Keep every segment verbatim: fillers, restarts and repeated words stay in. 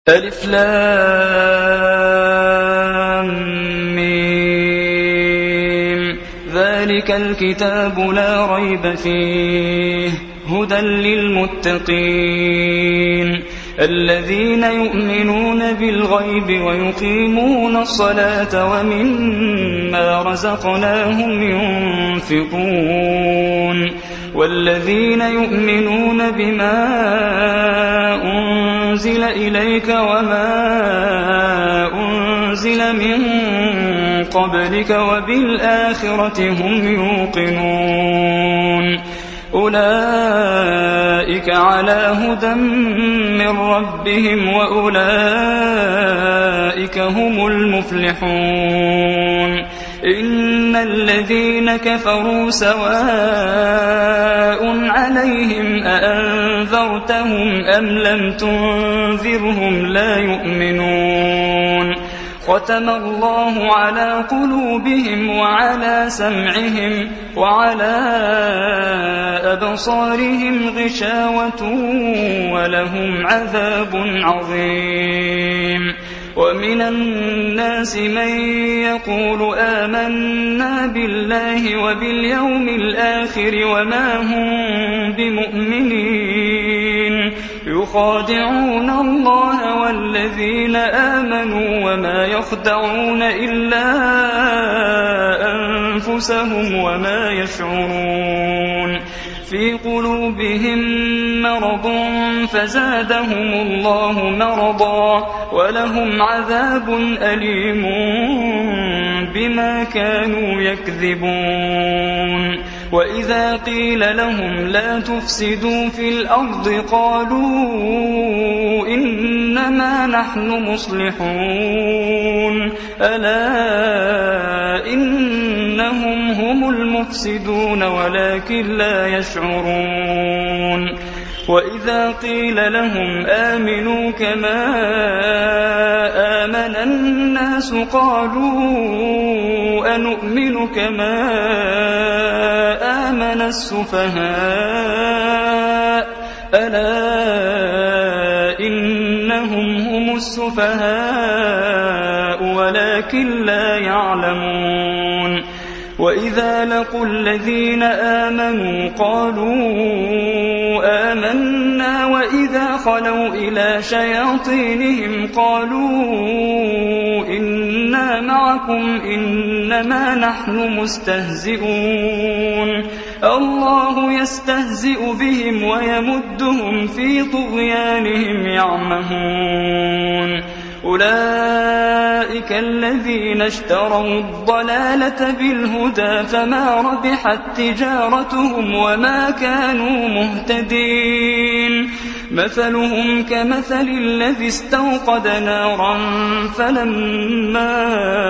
ألف لام ميم ذلك الكتاب لا ريب فيه هدى للمتقين الذين يؤمنون بالغيب ويقيمون الصلاة ومما رزقناهم ينفقون والذين يؤمنون بما أنزل إليك وما أنزل من قبلك وبالآخرة هم يوقنون أولئك على هدى من ربهم وأولئك هم المفلحون إن الذين كفروا سواء عليهم أأنذرتهم أم لم تنذرهم لا يؤمنون ختم الله على قلوبهم وعلى سمعهم وعلى أبصارهم غشاوة ولهم عذاب عظيم ومن الناس من يقول آمنا بالله وباليوم الآخر وما هم بمؤمنين يخادعون الله والذين آمنوا وما يخدعون إلا أنفسهم وما يشعرون في قلوبهم مرض فزادهم الله مرضا ولهم عذاب أليم بما كانوا يكذبون وإذا قيل لهم لا تفسدوا في الأرض قالوا إنما نحن مصلحون ألا إنهم هم المفسدون ولكن لا يشعرون وإذا قيل لهم آمنوا كما آمن الناس قالوا أنؤمن كما آمن السفهاء ألا إنهم هم السفهاء ولكن لا يعلمون وإذا لقوا الذين آمنوا قالوا آمنا وإذا خلوا إلى شياطينهم قالوا إنا معكم إنما نحن مستهزئون الله يستهزئ بهم ويمدهم في طغيانهم يعمهون أولئك الذين اشتروا الضلالة بالهدى فما ربحت تجارتهم وما كانوا مهتدين مثلهم كمثل الذي استوقد نارا فلما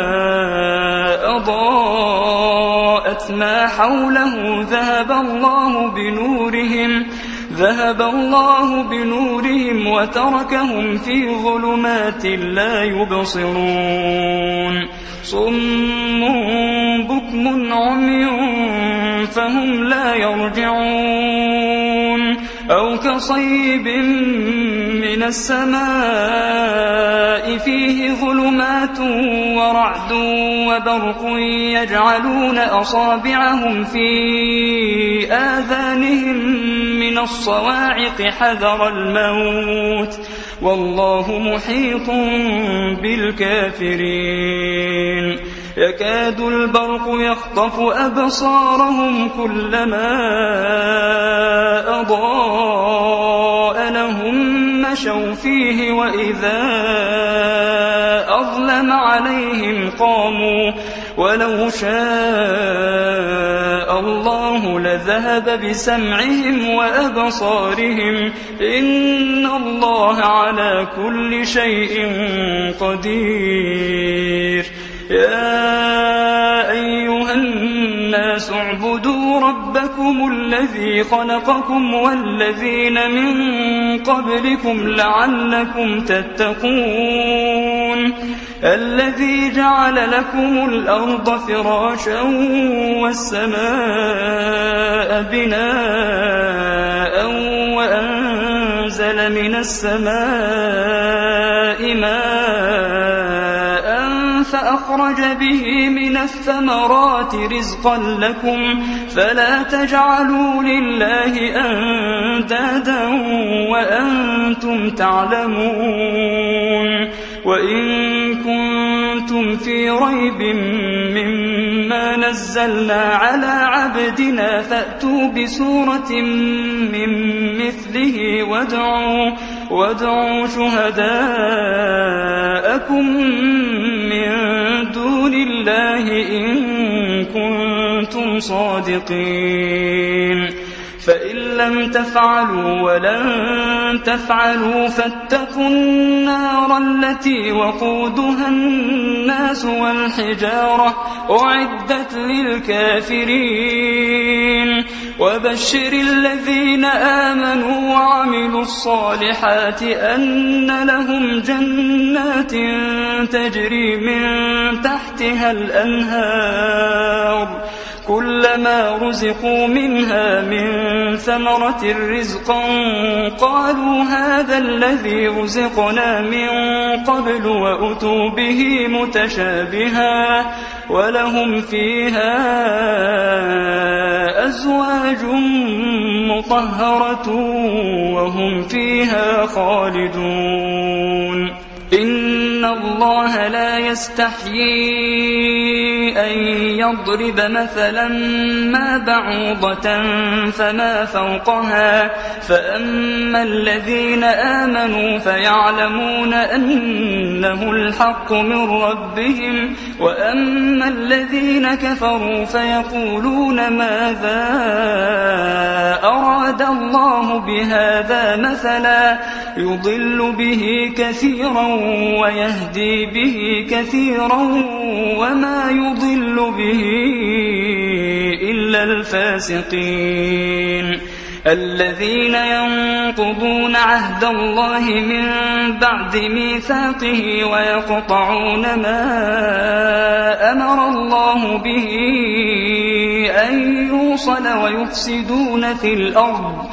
أضاءت ما حوله ذهب الله بنورهم ذهب الله بنورهم وتركهم في ظلمات لا يبصرون صم بكم عمي فهم لا يرجعون أو كصيب من السماء فيه ظلمات ورعد وبرق يجعلون أصابعهم في آذانهم من الصواعق حذر الموت والله محيط بالكافرين يكاد البرق يخطف أبصارهم كلما أضاء لهم مشوا فيه وإذا أظلم عليهم قاموا ولو شاء الله لذهب بسمعهم وأبصارهم إن الله على كل شيء قدير يا أيها الناس اعبدوا ربكم الذي خلقكم والذين من قبلكم لعلكم تتقون الذي جعل لكم الأرض فراشا والسماء بناء وأنزل أنزل من السماء ماء فأخرج به من الثمرات رزقا لكم فلا تجعلوا لله أندادا وأنتم تعلمون وإن كنتم في ريب مما نزلنا على عبدنا فأتوا بسورة من مثله وادعوا, وادعوا شهداءكم من دون الله إن كنتم صادقين فإن لم تفعلوا ولن تفعلوا فاتقوا النار التي وقودها الناس والحجارة أعدت للكافرين وبشر الذين آمنوا وعملوا الصالحات أن لهم جنات تجري من تحتها الأنهار كلما رزقوا منها من ثمرة رزقا قالوا هذا الذي رزقنا من قبل وأتوا به متشابها ولهم فيها أزواج مطهرة وهم فيها خالدون إن الله لا يستحيي أن يضرب مثلا ما بعوضة فما فوقها فأما الذين آمنوا فيعلمون أنه الحق من ربهم وأما الذين كفروا فيقولون ماذا أراد الله بهذا مثلا يضل به كثيرا ويهدي به كثيرا وما يضل به إلا الفاسقين الذين ينقضون عهد الله من بعد ميثاقه ويقطعون ما أمر الله به أن يوصل ويفسدون في الأرض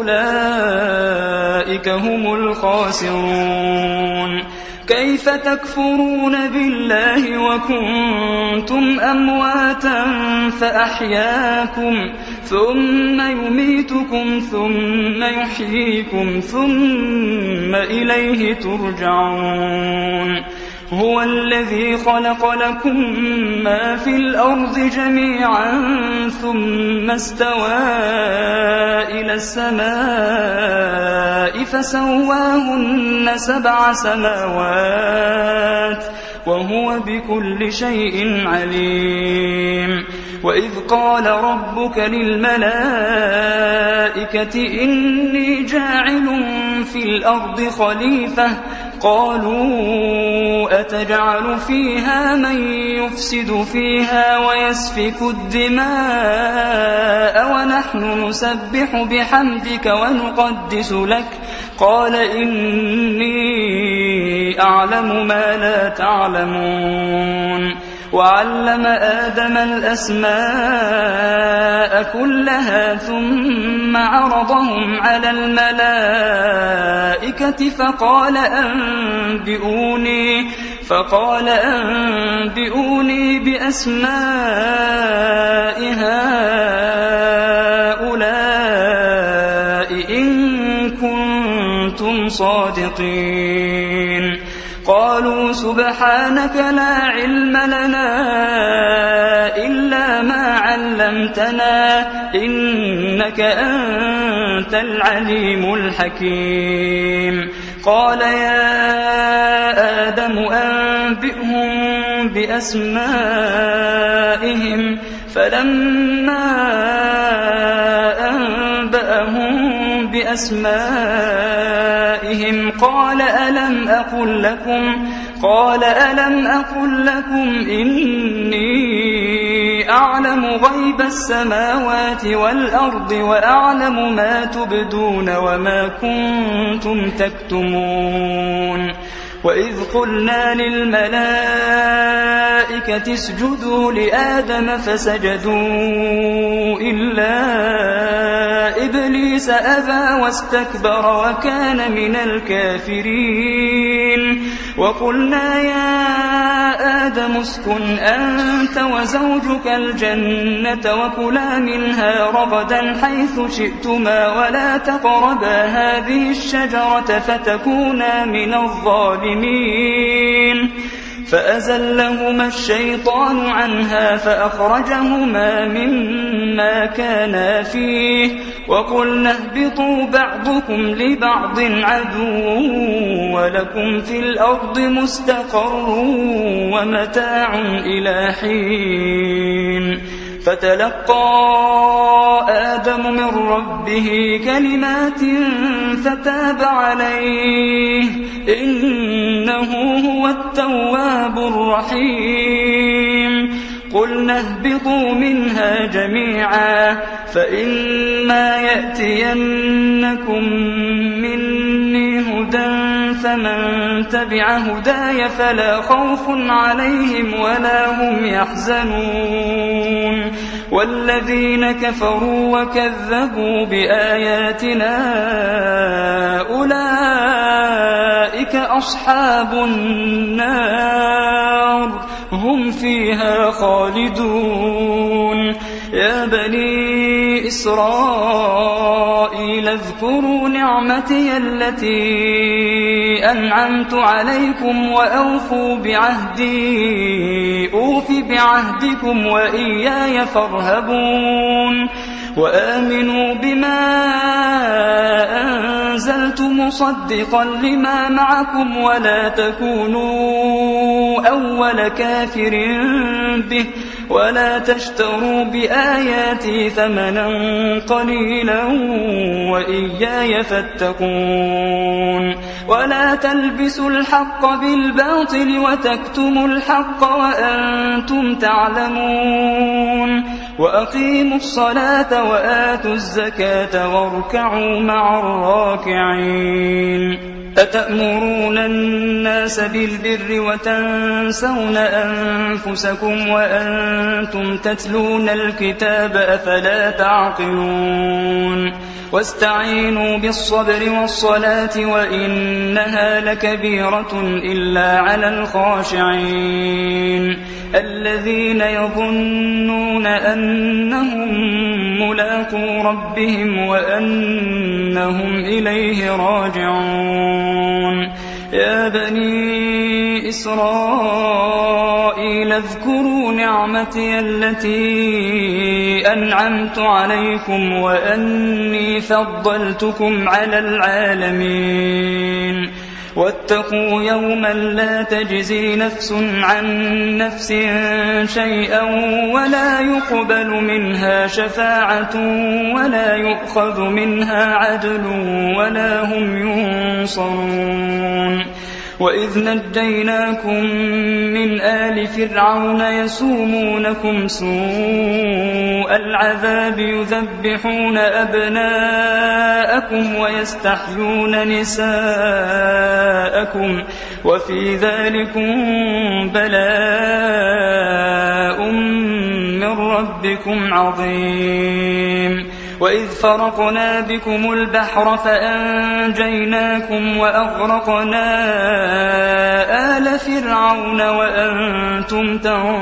أولئك هم الخاسرون كيف تكفرون بالله وكنتم أمواتا فأحياكم ثم يميتكم ثم يحييكم ثم إليه ترجعون هو الذي خلق لكم ما في الأرض جميعا ثم استوى إلى السماء فسواهن سبع سماوات وهو بكل شيء عليم وإذ قال ربك للملائكة إني جاعل في الأرض خليفة قالوا أتجعل فيها من يفسد فيها ويسفك الدماء ونحن نسبح بحمدك ونقدس لك قال إني أعلم ما لا تعلمون وعلم آدم الأسماء كلها ثم عرضهم على الملائكة فقال أنبئوني فقال أنبئوني بأسماء هؤلاء إن كنتم صادقين قالوا سبحانك لا علم لنا إلا ما علمتنا إنك أنت العليم الحكيم قال يا آدم أنبئهم بأسمائهم فلما أنبأهم بأسمائهم قال ألم أقل لكم قال ألم أقل لكم إني أعلم غيب السماوات والأرض وأعلم ما تبدون وما كنتم تكتمون وإذ قلنا للملائكة اسجدوا لآدم فسجدوا إلا إبليس أبى واستكبر وكان من الكافرين وقلنا يا آدم اسكن أنت وزوجك الجنة وكلا منها رغدا حيث شئتما ولا تقربا هذه الشجرة فتكونا من الظالمين فأزلهما الشيطان عنها فأخرجهما مما كانا فيه وقلنا اهبطوا بعضكم لبعض عدو ولكم في الأرض مستقر ومتاع إلى حين فتلقى آدم من ربه كلمات فتاب عليه إنه هو التواب الرحيم قلنا اهبطوا منها جميعا فإما يأتينكم مني هدى فمن تبع هداي فلا خوف عليهم ولا هم يحزنون والذين كفروا وكذبوا بآياتنا أولئك أصحاب النار هم فيها خالدون يا بني إسرائيل اذكروا نعمتي التي أنعمت عليكم وأوفوا بعهدي أوف بعهدكم وإياي فارهبون وآمنوا بما أنزلت مصدقا لما معكم ولا تكونوا أول كافر به ولا تشتروا بآياتي ثمنا قليلا وإياي فاتقون ولا تلبسوا الحق بالباطل وتكتموا الحق وأنتم تعلمون وأقيموا الصلاة وآتوا الزكاة واركعوا مع الراكعين أتأمرون الناس بالبر وتنسون أنفسكم وأنتم تتلون الكتاب أفلا تعقلون واستعينوا بالصبر والصلاة وإنها لكبيرة إلا على الخاشعين الذين يظنون أنهم ملاقو ربهم وأنهم إليه راجعون يا بني إسرائيل اذكروا نعمتي التي أنعمت عليكم وأني فضلتكم على العالمين واتقوا يوما لا تجزي نفس عن نفس شيئا ولا يقبل منها شفاعة ولا يؤخذ منها عدل ولا هم ينصرون وإذ نجيناكم من آل فرعون يسومونكم سوء العذاب يذبحون أبناءكم ويستحيون نساءكم وفي ذلكم بلاء من ربكم عظيم وإذ فرقنا بكم البحر فأنجيناكم وأغرقنا آل فرعون وأنتم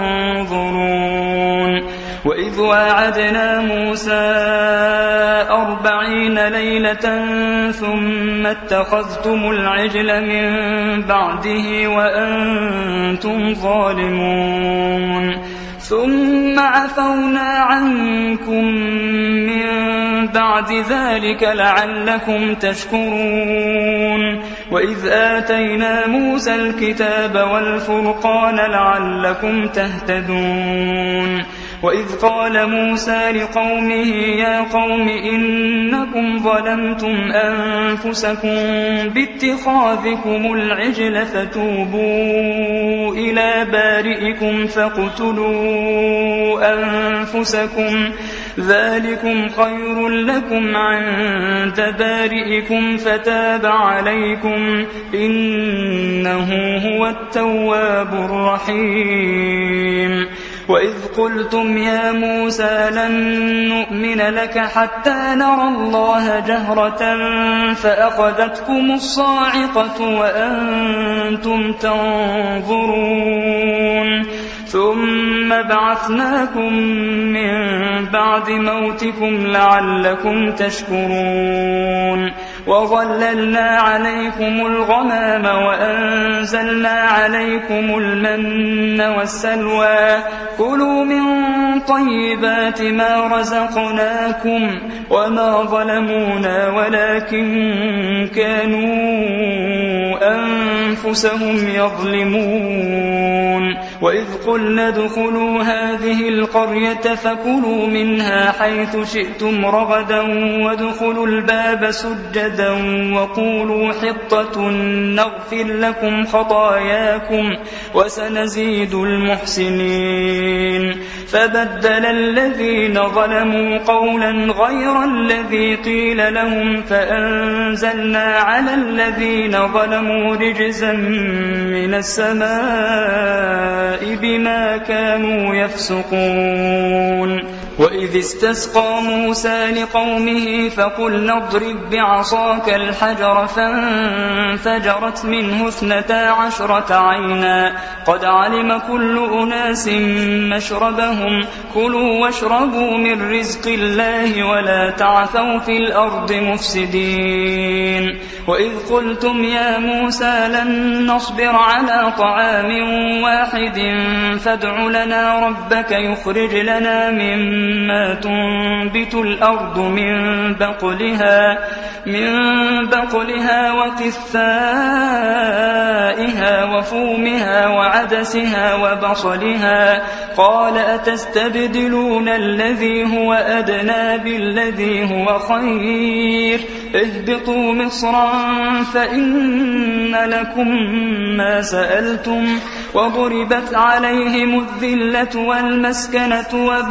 تنظرون وإذ واعدنا موسى أربعين ليلة ثم اتخذتم العجل من بعده وأنتم ظالمون ثم عفونا عنكم من بعد ذلك لعلكم تشكرون وإذ آتينا موسى الكتاب والفرقان لعلكم تهتدون وإذ قال موسى لقومه يا قوم إنكم ظلمتم أنفسكم باتخاذكم العجل فتوبوا إلى بارئكم فاقتلوا أنفسكم ذلكم خير لكم عند بارئكم فتاب عليكم إنه هو التواب الرحيم. وإذ قلتم يا موسى لن نؤمن لك حتى نرى الله جهرة فأخذتكم الصاعقة وأنتم تنظرون ثم بعثناكم من بعد موتكم لعلكم تشكرون وظللنا عليكم الغمام وأنزلنا عليكم المن والسلوى كلوا من طيبات ما رزقناكم وما ظلمونا ولكن كانوا أنفسهم يظلمون. وإذ قلنا ادخلوا هذه القرية فكلوا منها حيث شئتم رغدا وادخلوا الباب سجدا وقولوا حطة نغفر لكم خطاياكم وسنزيد المحسنين. فبدل الذين ظلموا قولا غير الذي قيل لهم فأنزلنا على الذين ظلموا رجزا من السماء بما كانوا يفسقون. وإذ استسقى موسى لقومه فقلنا اضرب بعصاك الحجر فانفجرت منه اثنتا عشرة عينا قد علم كل أناس مشربهم كلوا واشربوا من رزق الله ولا تعثوا في الأرض مفسدين. وإذ قلتم يا موسى لن نصبر على طعام واحد فادع لنا ربك يخرج لنا مما ما تنبت الأرض من بقلها من بقلها وقثائها وفومها وعدسها وبصلها قال أتستبدلون الذي هو أدنى بالذي هو خير اهبطوا مصرا فإن لكم ما سألتم وضربت عليهم الذلة والمسكنة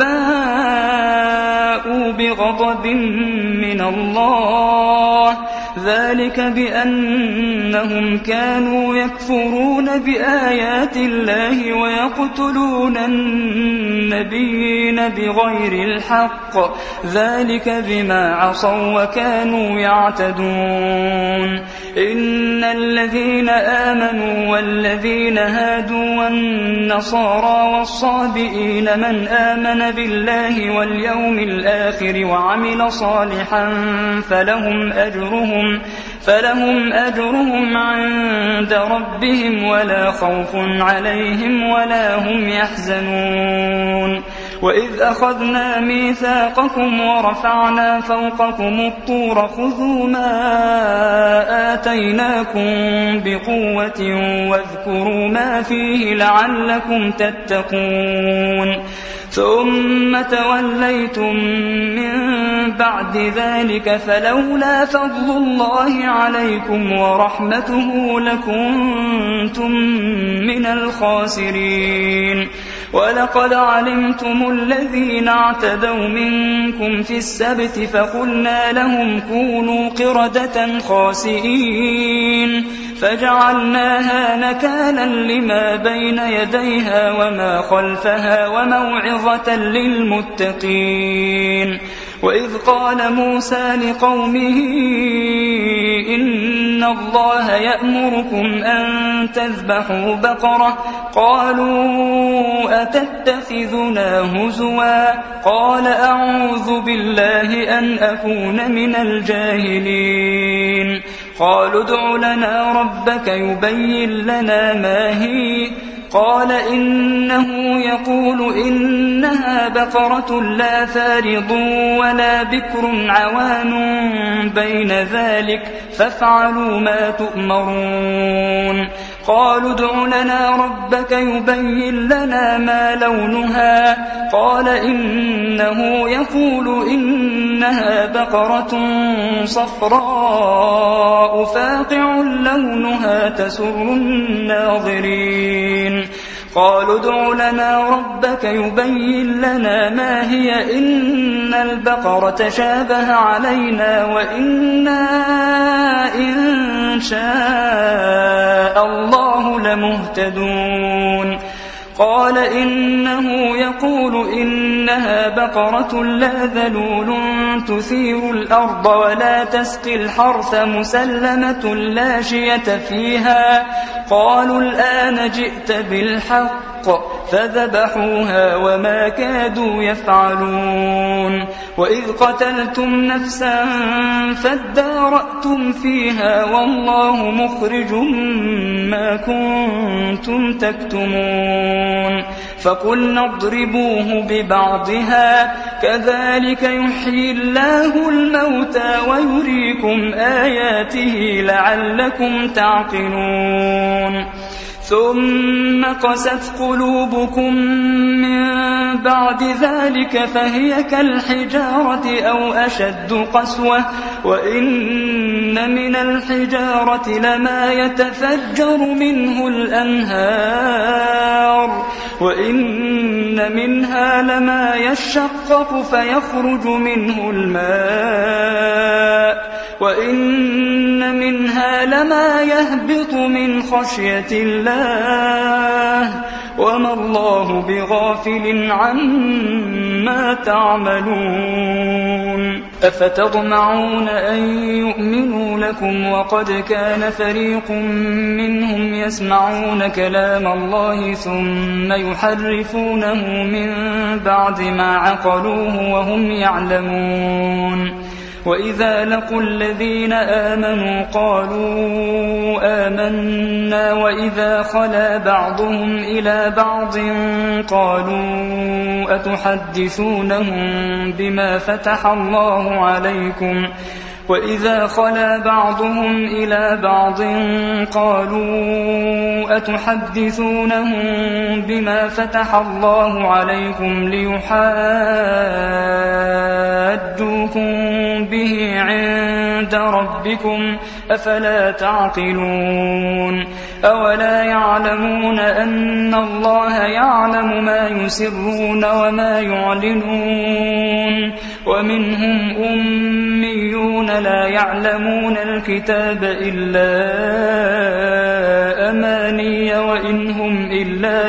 وباءوا بغضب من الله ذلك بأنهم كانوا يكفرون بآيات الله ويقتلون النبيين بغير الحق ذلك بما عصوا وكانوا يعتدون. إن الذين آمنوا والذين هادوا والنصارى والصابئين من آمن بالله واليوم الآخر وعمل صالحا فلهم أجرهم فلهم أجرهم عند ربهم ولا خوف عليهم ولا هم يحزنون. وإذ أخذنا ميثاقكم ورفعنا فوقكم الطور خذوا ما آتيناكم بقوة واذكروا ما فيه لعلكم تتقون. ثم توليتم من بعد ذلك فلولا فضل الله عليكم ورحمته لكنتم من الخاسرين. ولقد علمتم الذين اعتدوا منكم في السبت فقلنا لهم كونوا قردة خاسئين فجعلناها نكالا لما بين يديها وما خلفها وموعظة للمتقين. وإذ قال موسى لقومه إن الله يأمركم أن تذبحوا بقرة قالوا أتتخذنا هزوا قال أعوذ بالله أن أكون من الجاهلين. قالوا ادع لنا ربك يبين لنا ما هي قال إنه يقول إنها بقرة لا فارض ولا بكر عوان بين ذلك فافعلوا ما تؤمرون. قالوا ادع لنا ربك يبين لنا ما لونها قال إنه يقول إنها بقرة صفراء فاقع لونها تسر الناظرين. قالوا ادع لنا ربك يبين لنا ما هي إن البقرة تشابه علينا وإنا إن شاء الله لمهتدون قال إنه يقول إنها بقرة لا ذلول تثير الأرض ولا تسقي الحرث مسلمة لا شية فيها قالوا الآن جئت بالحق فذبحوها وما كادوا يفعلون وإذ قتلتم نفسا فادارأتم فيها والله مخرج ما كنتم تكتمون فقلنا اضربوه ببعضها كذلك يحيي الله الموتى ويريكم آياته لعلكم تعقلون ثم قست قلوبكم من بعد ذلك فهي كالحجارة أو أشد قسوة وإن من الحجارة لما يتفجر منه الأنهار وإن منها لما يشقق فيخرج منه الماء وإن منها لما يهبط من خشية الله وما الله بغافل عما تعملون أفتطمعون أن يؤمنوا لكم وقد كان فريق منهم يسمعون كلام الله ثم يحرفونه من بعد ما عقلوه وهم يعلمون وإذا لقوا الذين آمنوا قالوا آمنا وإذا خلا بعضهم إلى بعض قالوا أتحدثونهم بما فتح الله عليكم وإذا خلا بعضهم إلى بعض قالوا أتحدثونهم بما فتح الله عليكم ليحاجوكم به عند ربكم أفلا تعقلون أولا يعلمون أن الله يعلم ما يسرون وما يعلنون ومنهم أميون لا يعلمون الكتاب إلا أماني وإن هم إلا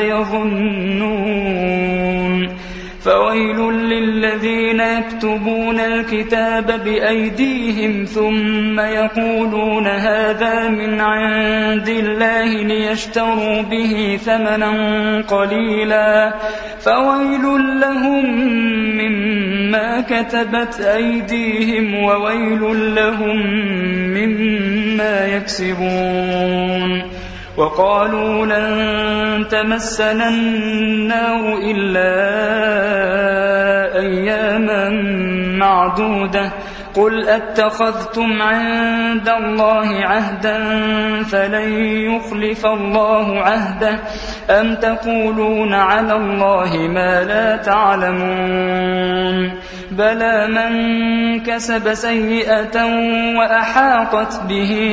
يظنون فويل للذين يكتبون الكتاب بأيديهم ثم يقولون هذا من عند الله ليشتروا به ثمنا قليلا فويل لهم مما كتبت أيديهم وويل لهم مما يكسبون وقالوا لن تمسنا النار إلا أياما معدودة قل أتخذتم عند الله عهدا فلن يخلف الله عهده أم تقولون على الله ما لا تعلمون بلى من كسب سيئة وأحاطت به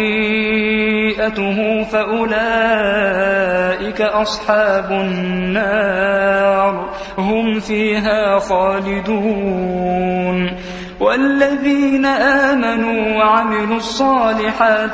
خطيئته فأولئك أصحاب النار هم فيها خالدون والذين آمنوا وعملوا الصالحات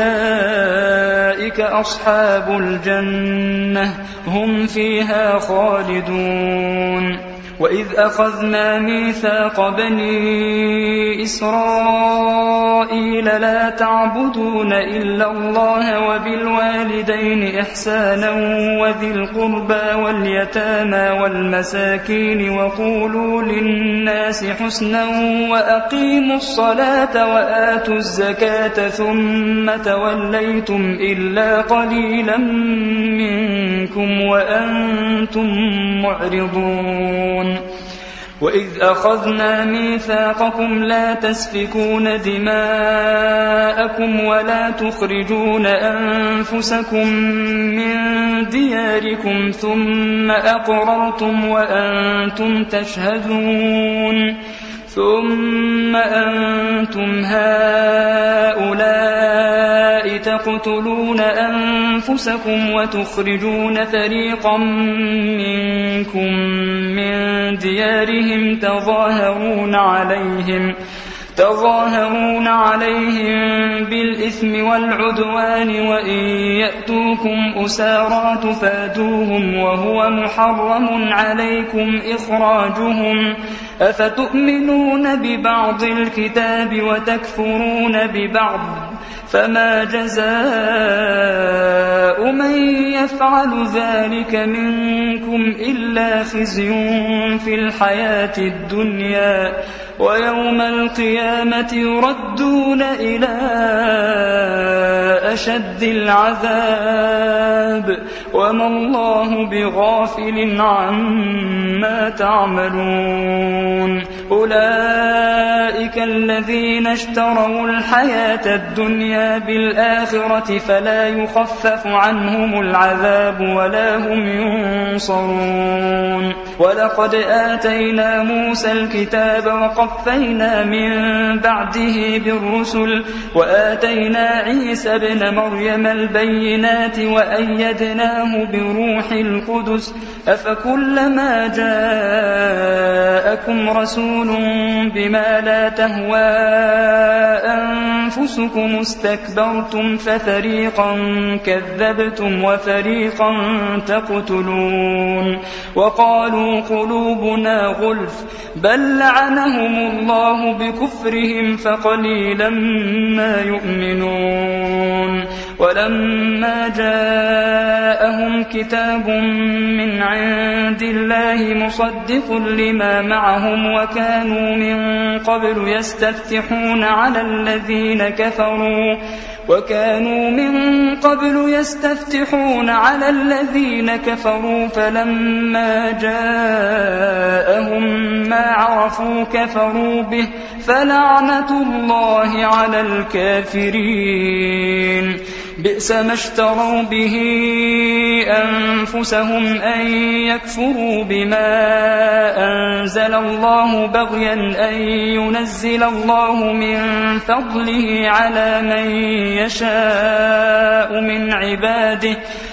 أولئك أصحاب الجنة هم فيها خالدون وإذ أخذنا ميثاق بني إسرائيل لا تعبدون إلا الله وبالوالدين إحسانا وذي القربى واليتامى والمساكين وقولوا للناس حسنا وأقيموا الصلاة وآتوا الزكاة ثم توليتم إلا قليلا منكم وأنتم معرضون وإذ أخذنا ميثاقكم لا تسفكون دماءكم ولا تخرجون أنفسكم من دياركم ثم أقررتم وأنتم تشهدون ثم أنتم هؤلاء تقتلون أنفسكم وتخرجون فريقا منكم من ديارهم تظاهرون عليهم تظاهرون عليهم بالإثم والعدوان وإن يأتوكم أسارى تفادوهم وهو محرم عليكم إخراجهم أفتؤمنون ببعض الكتاب وتكفرون ببعض فما جزاء من يفعل ذلك منكم إلا خزي في الحياة الدنيا ويوم القيامة يردون إلى أشد العذاب وما الله بغافل عما تعملون أولئك الذين اشتروا الحياة الدنيا بالآخرة فلا يخفف عنهم العذاب ولا هم ينصرون ولقد آتينا موسى الكتاب وقفينا من بعده بالرسل وآتينا عيسى ابن مريم البينات وأيدناه بروح القدس أفكلما جاءكم رسول بما لا تهوى أنفسكم استكبرتم ففريقا كذبتم وفريقا تقتلون وقالوا قلوبنا غلف بل لعنهم الله بكفرهم فقليلا ما يؤمنون ولما جاءهم كتاب من عند الله مصدق لما معهم وكانوا من قبل يستفتحون على الذين كفروا وكانوا من قبل يستفتحون على الذين كفروا فلما جاءهم ما عرفوا كفروا به فلعنة الله على الكافرين بئس ما اشتروا به أنفسهم أن يكفروا بما أنزل الله بغيا أن ينزل الله من فضله على من يشاء من عباده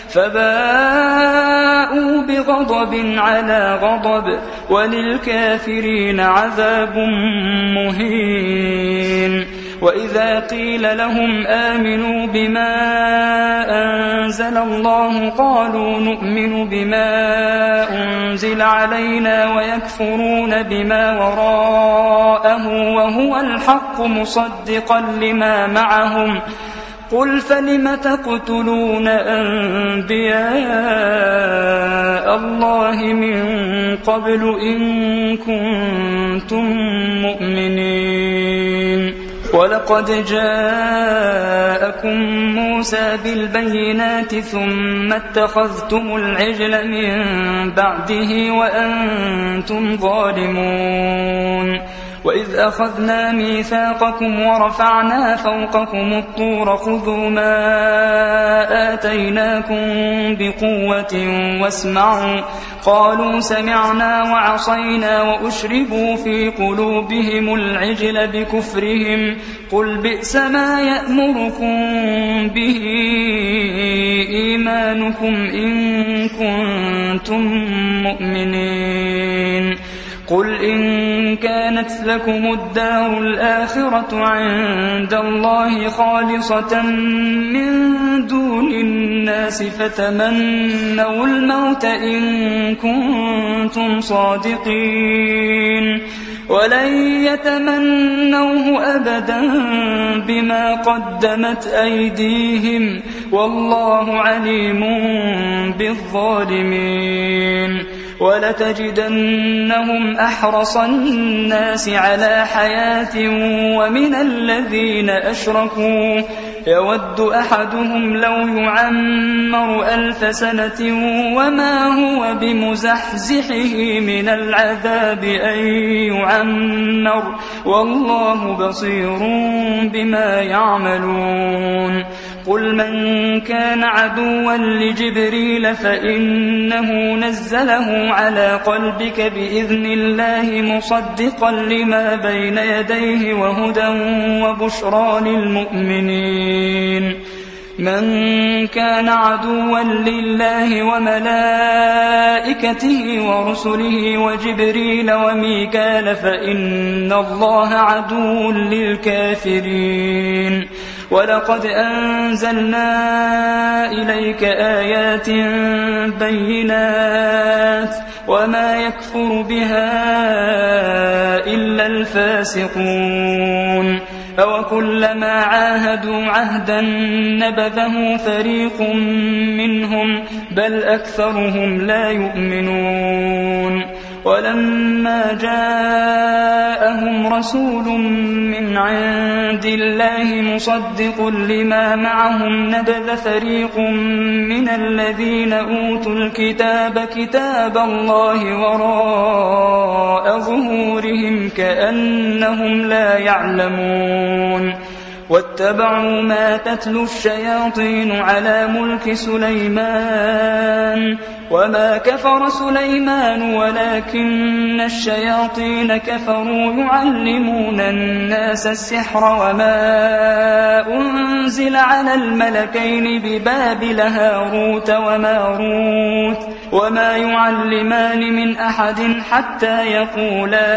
فباءوا بغضب على غضب وللكافرين عذاب مهين وإذا قيل لهم آمنوا بما أنزل الله قالوا نؤمن بما أنزل علينا ويكفرون بما وراءه وهو الحق مصدقا لما معهم قل فلم تقتلون أنبياء الله من قبل إن كنتم مؤمنين ولقد جاءكم موسى بالبينات ثم اتخذتم العجل من بعده وأنتم ظالمون وإذ أخذنا ميثاقكم ورفعنا فوقكم الطور خذوا ما آتيناكم بقوة واسمعوا قالوا سمعنا وعصينا وأشربوا في قلوبهم العجل بكفرهم قل بئس ما يأمركم به إيمانكم إن كنتم مؤمنين قل إن كانت لكم الدار الآخرة عند الله خالصة من دون الناس فتمنوا الموت إن كنتم صادقين ولن يتمنوه أبدا بما قدمت أيديهم والله عليم بالظالمين ولتجدنهم أحرص الناس على حياة ومن الذين أشركوا يود أحدهم لو يعمر ألف سنة وما هو بمزحزحه من العذاب أن يعمر والله بصير بما يعملون قل من كان عدوا لجبريل فإنه نزله على قلبك بإذن الله مصدقا لما بين يديه وهدى وبشرى للمؤمنين من كان عدوا لله وملائكته ورسله وجبريل وميكال فإن الله عدو للكافرين ولقد أنزلنا إليك آيات بينات وما يكفر بها إلا الفاسقون أوكلما عاهدوا عهدا نبذه فريق منهم بل أكثرهم لا يؤمنون ولما جاءهم رسول من عند الله مصدق لما معهم نبذ فريق من الذين أوتوا الكتاب كتاب الله وراء ظهورهم كأنهم لا يعلمون واتبعوا ما تتلو الشياطين على ملك سليمان وما كفر سليمان ولكن الشياطين كفروا يعلمون الناس السحر وما أنزل على الملكين ببابل هاروت وماروت وما يعلمان من أحد حتى يقولا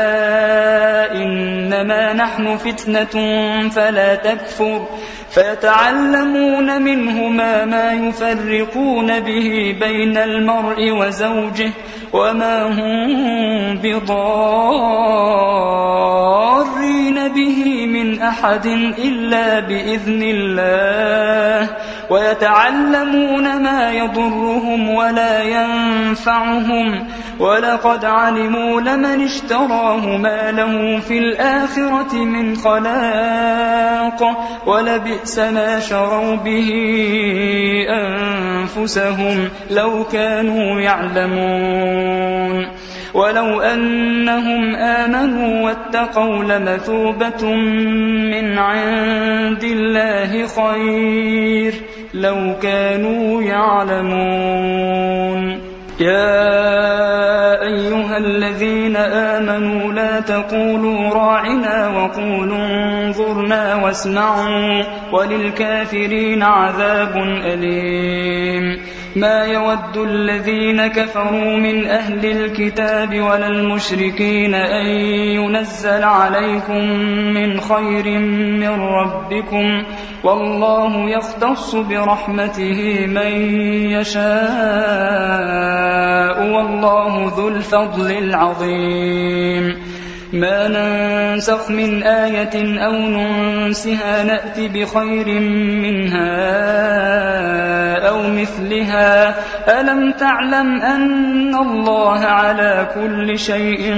إنما نحن فتنة فلا تكفر فيتعلمون منهما ما يفرقون به بين المرء وزوجه وما هم بضارين به من أحد إلا بإذن الله ويتعلمون ما يضرهم ولا ينفعهم ولقد علموا لمن اشتراه ما له في الآخرة من خلاق ولبئس ما شروا به أنفسهم لو كانوا يعلمون ولو أنهم آمنوا واتقوا لمثوبة من عند الله خير لو كانوا يعلمون يا أيها الذين آمنوا لا تقولوا راعنا وقولوا انظرنا واسمعوا وللكافرين عذاب أليم ما يود الذين كفروا من أهل الكتاب ولا المشركين أن ينزل عليكم من خير من ربكم والله يختص برحمته من يشاء والله ذو الفضل العظيم ما ننسخ من آية أو ننسها نأت بخير منها أو مثلها ألم تعلم أن الله على كل شيء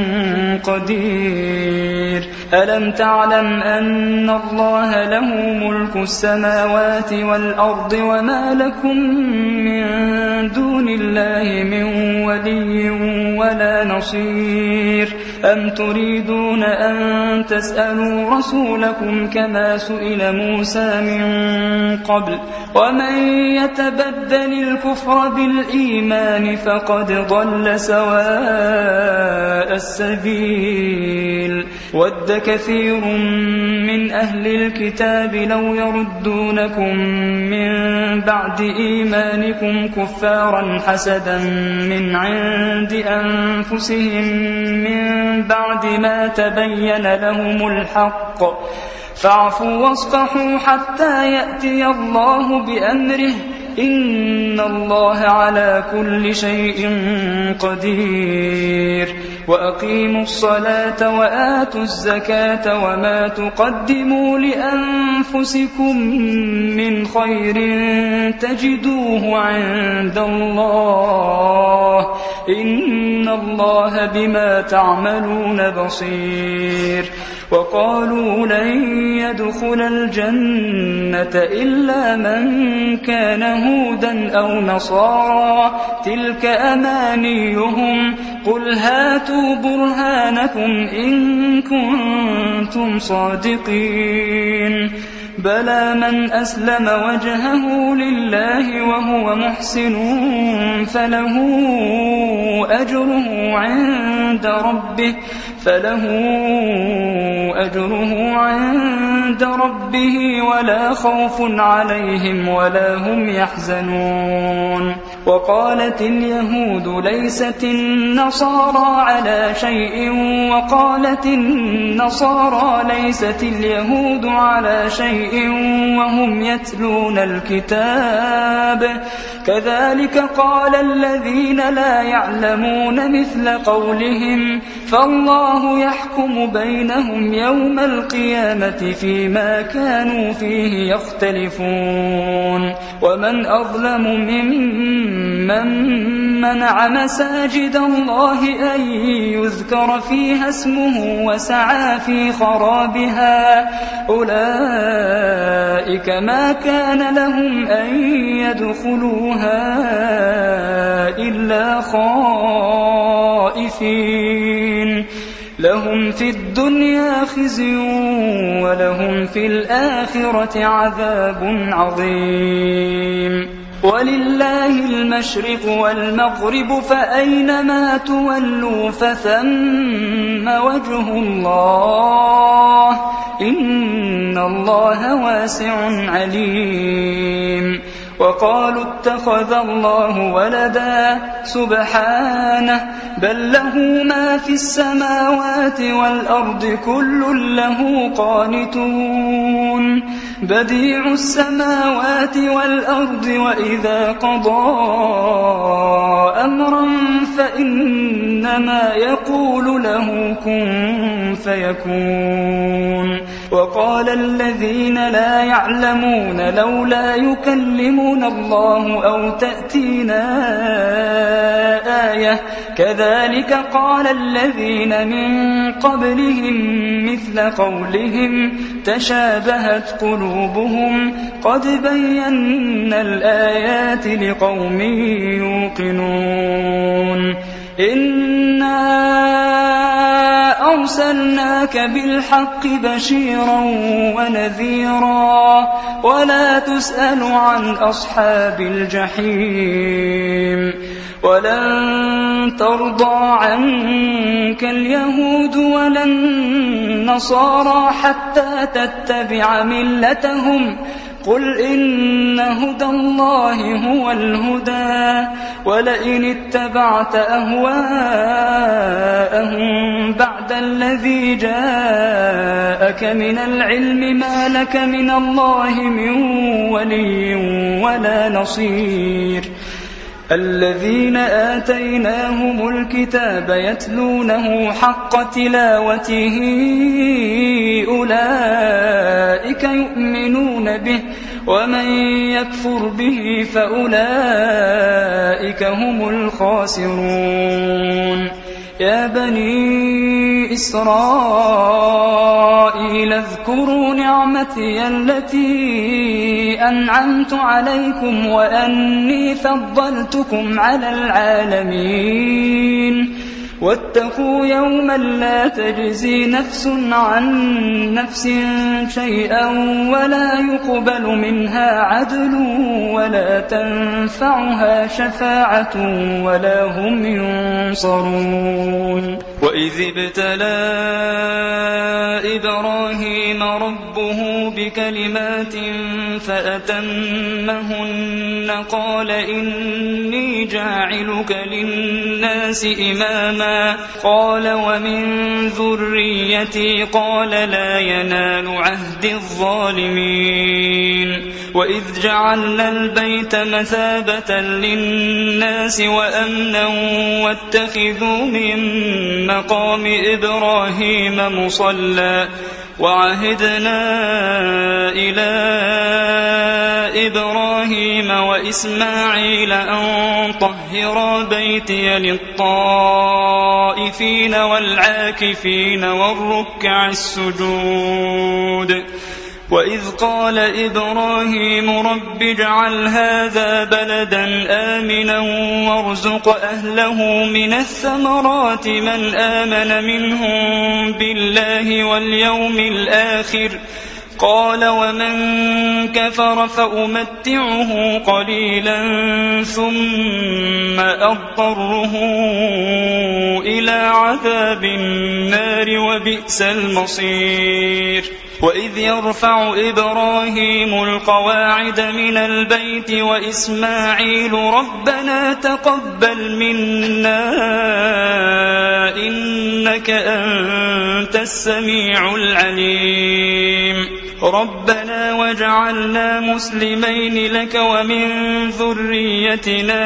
قدير ألم تعلم أن الله له ملك السماوات والأرض وما لكم من دون الله من ولي ولا نصير أم تريدون أن تسألوا رسولكم كما سئل موسى من قبل ومن يتبدل الكفر بالإيمان فقد ضل سواء السبيل ود كثير من أهل الكتاب لو يردونكم من بعد إيمانكم كفارا حسدا من عند أنفسهم من بعد ما تبين لهم الحق فاعفوا واصفحوا حتى يأتي الله بأمره إن الله على كل شيء قدير وأقيموا الصلاة وآتوا الزكاة وما تقدموا لأنفسكم من خير تجدوه عند الله إن الله بما تعملون بصير وقالوا لن يدخل الجنة إلا من كان هودا أو نصارى تلك أمانيهم قل هاتوا برهانكم إن كنتم صادقين بلى من أسلم وجهه لله وهو محسن فله أجره عند ربه فله أجره عند ربه ولا خوف عليهم ولا هم يحزنون. وقالت اليهود ليست النصارى على شيء وقالت النصارى ليست اليهود على شيء وهم يتلون الكتاب كذلك قال الذين لا يعلمون مثل قولهم فالله يحكم بينهم يوم القيامة فيما كانوا فيه يختلفون. ومن أظلم ممن منع مساجد الله أن يذكر فيها اسمه وسعى في خرابها أولئك ما كان لهم أن يدخلوها إلا خائفين لهم في الدنيا خزي ولهم في الآخرة عذاب عظيم. ولله المشرق والمغرب فأينما تولوا فثم وجه الله إن الله واسع عليم. وقالوا اتخذ الله ولدا سبحانه بل له ما في السماوات والأرض كل له قانتون بديع السماوات والأرض وإذا قضى أمرا فإنما يقول له كن فيكون. وقال الذين لا يعلمون لولا يكلمون الله أو تأتينا آية كذلك قال الذين من قبلهم مثل قولهم تشابهت قلوبهم قد بينا الآيات لقوم يوقنون. إنا أرسلناك بالحق بشيرا ونذيرا ولا تسأل عن أصحاب الجحيم. ولن ترضى عنك اليهود ولا النصارى حتى تتبع ملتهم قل إن هدى الله هو الهدى ولئن اتبعت أهواءهم بعد الذي جاءك من العلم ما لك من الله من ولي ولا نصير. الذين آتيناهم الكتاب يتلونه حق تلاوته أولئك يؤمنون به ومن يكفر به فأولئك هم الخاسرون. يا بني إسرائيل اذكروا نعمتي التي أنعمت عليكم وأني فضلتكم على العالمين واتقوا يوما لا تجزي نفس عن نفس شيئا ولا يقبل منها عدل ولا تنفعها شفاعة ولا هم ينصرون. وإذ ابتلى إبراهيم ربه بكلمات فأتمهن قال إني جاعلك للناس إماما قال ومن ذريتي قال لا ينال عهد الظالمين. وإذ جعلنا البيت مثابة للناس وأمنا واتخذوا من مقام إبراهيم مصلى وعهدنا إلى إبراهيم وإسماعيل أن طهرا بيتي للطائفين والعاكفين والركع السجود. وإذ قال إبراهيم رب اجعل هذا بلدا آمنا وارزق أهله من الثمرات من آمن منهم بالله واليوم الآخر قال ومن كفر فأمتعه قليلا ثم أضطره إلى عذاب النار وبئس المصير وإذ يرفع إبراهيم القواعد من البيت وإسماعيل ربنا تقبل منا إنك أنت السميع العليم ربنا واجعلنا مسلمين لك ومن ذريتنا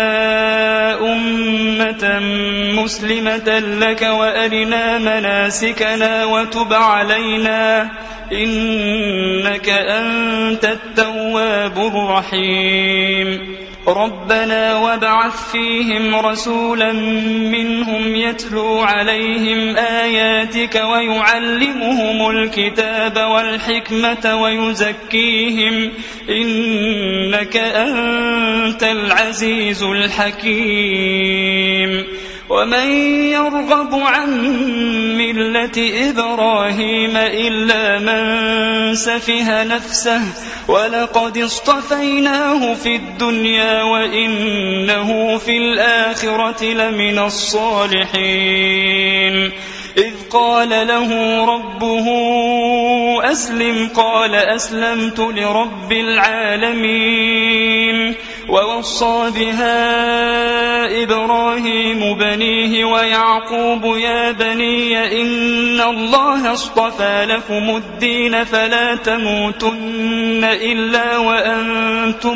أمة مسلمة لك وأرنا مناسكنا وتب علينا إنك أنت التواب الرحيم ربنا وابعث فيهم رسولا منهم يتلو عليهم آياتك ويعلمهم الكتاب والحكمة ويزكيهم إنك أنت العزيز الحكيم ومن يرغب عن ملة إبراهيم إلا من سفه نفسه ولقد اصطفيناه في الدنيا وإنه في الآخرة لمن الصالحين إذ قال له ربه أسلم قال أسلمت لرب العالمين ووصى بها إبراهيم بنيه ويعقوب يا بني إن الله اصطفى لكم الدين فلا تموتن إلا وأنتم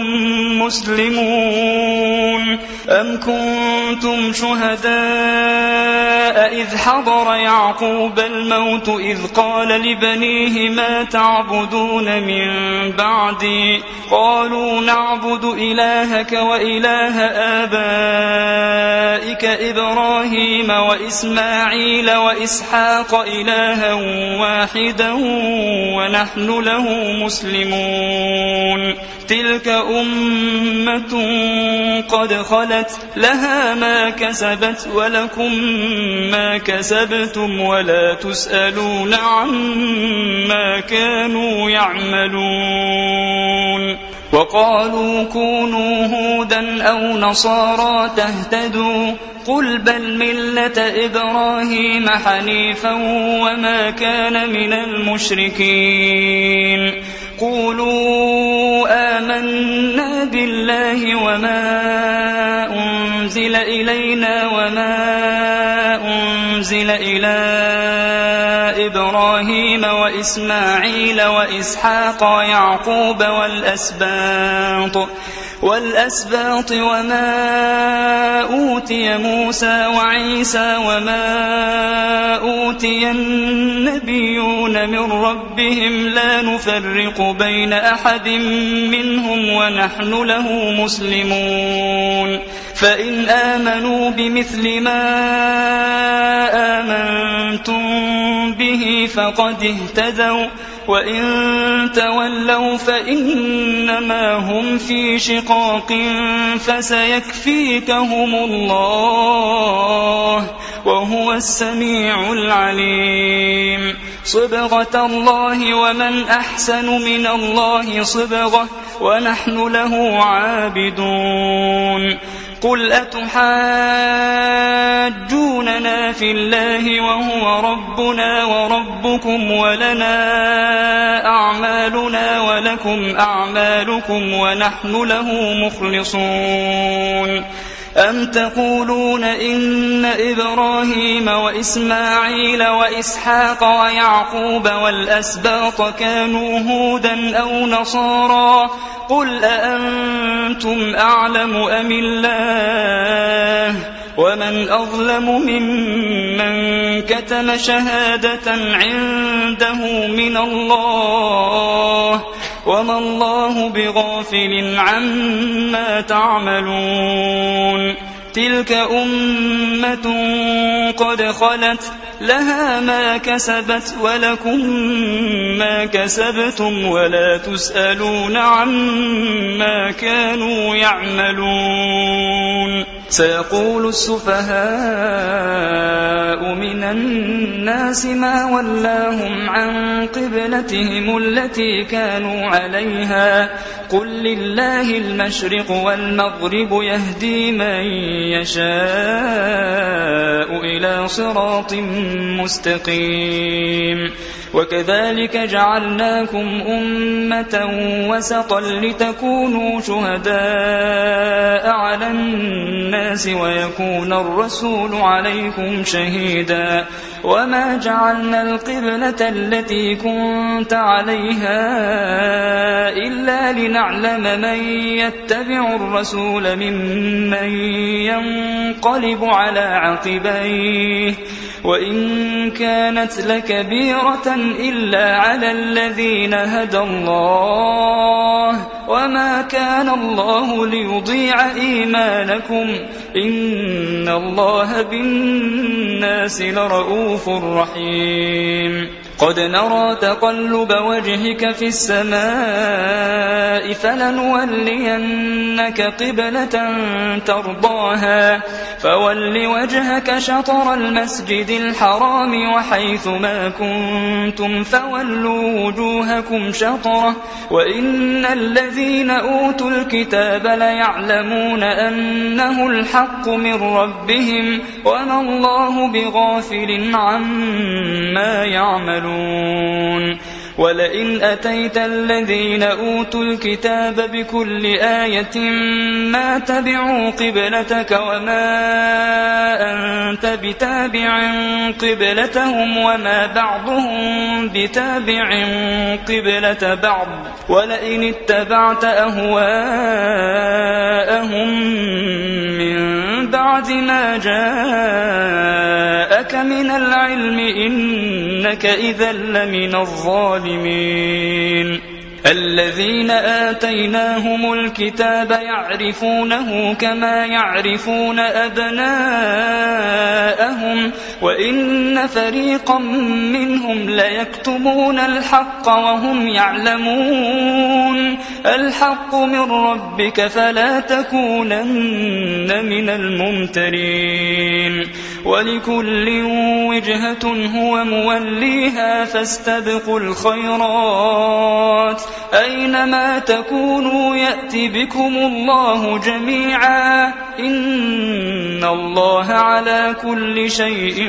مسلمون أم كنتم شهداء إذ حضر يعقوب الموت إذ قال لبنيه ما تعبدون من بعدي قالوا نعبد إلهك وإله آبائك إبراهيم وإسماعيل وإسحاق إلها واحدا ونحن له مسلمون تلك أمة قد خلت لها ما كسبت ولكم ما كسبتم ولا تسألون عما كانوا يعملون وقالوا كونوا هودا أو نصارى تهتدوا قل بل ملة إبراهيم حنيفا وما كان من المشركين قولوا آمنا بالله وما أنزل إلينا وما أنزل إلى إبراهيم وإسماعيل وإسحاق ويعقوب والأسباط والأسباط وما أوتي موسى وعيسى وما أوتي النبيون من ربهم لا نفرق بين أحد منهم ونحن له مسلمون فإن آمنوا بمثل ما آمنتم به فقد اهتدوا وإن تولوا فإنما هم في شقاق فسيكفيكهم الله وهو السميع العليم صبغة الله ومن أحسن من الله صبغة ونحن له عابدون قل أتحاجوننا في الله وهو ربنا وربكم ولنا أعمالنا ولكم أعمالكم ونحن له مخلصون أم تقولون إن إبراهيم وإسماعيل وإسحاق ويعقوب والأسباط كانوا هودا أو نصارى قل أأنتم أعلم أم الله ومن أظلم ممن كتم شهادة عنده من الله وما الله بغافل عما تعملون تلك أمة قد خلت لها ما كسبت ولكم ما كسبتم ولا تسألون عما كانوا يعملون سيقول السفهاء من الناس ما ولاهم عن قبلتهم التي كانوا عليها قل لله المشرق والمغرب يهدي من يشاء إلى صراط مستقيم وكذلك جعلناكم أمة وسطا لتكونوا شهداء على الناس ويكون الرسول عليكم شهيدا وما جعلنا القبلة التي كنت عليها إلا لنعلم من يتبع الرسول ممن ينقلب على عقبيه وإن كانت لكبيرة إلا على الذين هدى الله وما كان الله ليضيع إيمانكم إن الله بالناس لرؤوف رحيم قد نرى تقلب وجهك في السماء فلنولينك قبلة ترضاها فول وجهك شطر المسجد الحرام وحيث ما كنتم فولوا وجوهكم شطره وإن الذين أوتوا الكتاب ليعلمون أنه الحق من ربهم وما الله بغافل عما يعملون ولئن أتيت الذين أوتوا الكتاب بكل آية ما تبعوا قبلتك وما أنت بتابع قبلتهم وما بعضهم بتابع قبلة بعض ولئن اتبعت أهواءهم من بعد ما جاءك من العلم إنك إذا لمن الظالمين الذين آتيناهم الكتاب يعرفونه كما يعرفون أبناءهم وإن فريقا منهم ليكتمون الحق وهم يعلمون الحق من ربك فلا تكونن من الممترين ولكل وجهة هو موليها فاستبقوا الخيرات أينما تكونوا يأتي بكم الله جميعا إن الله على كل شيء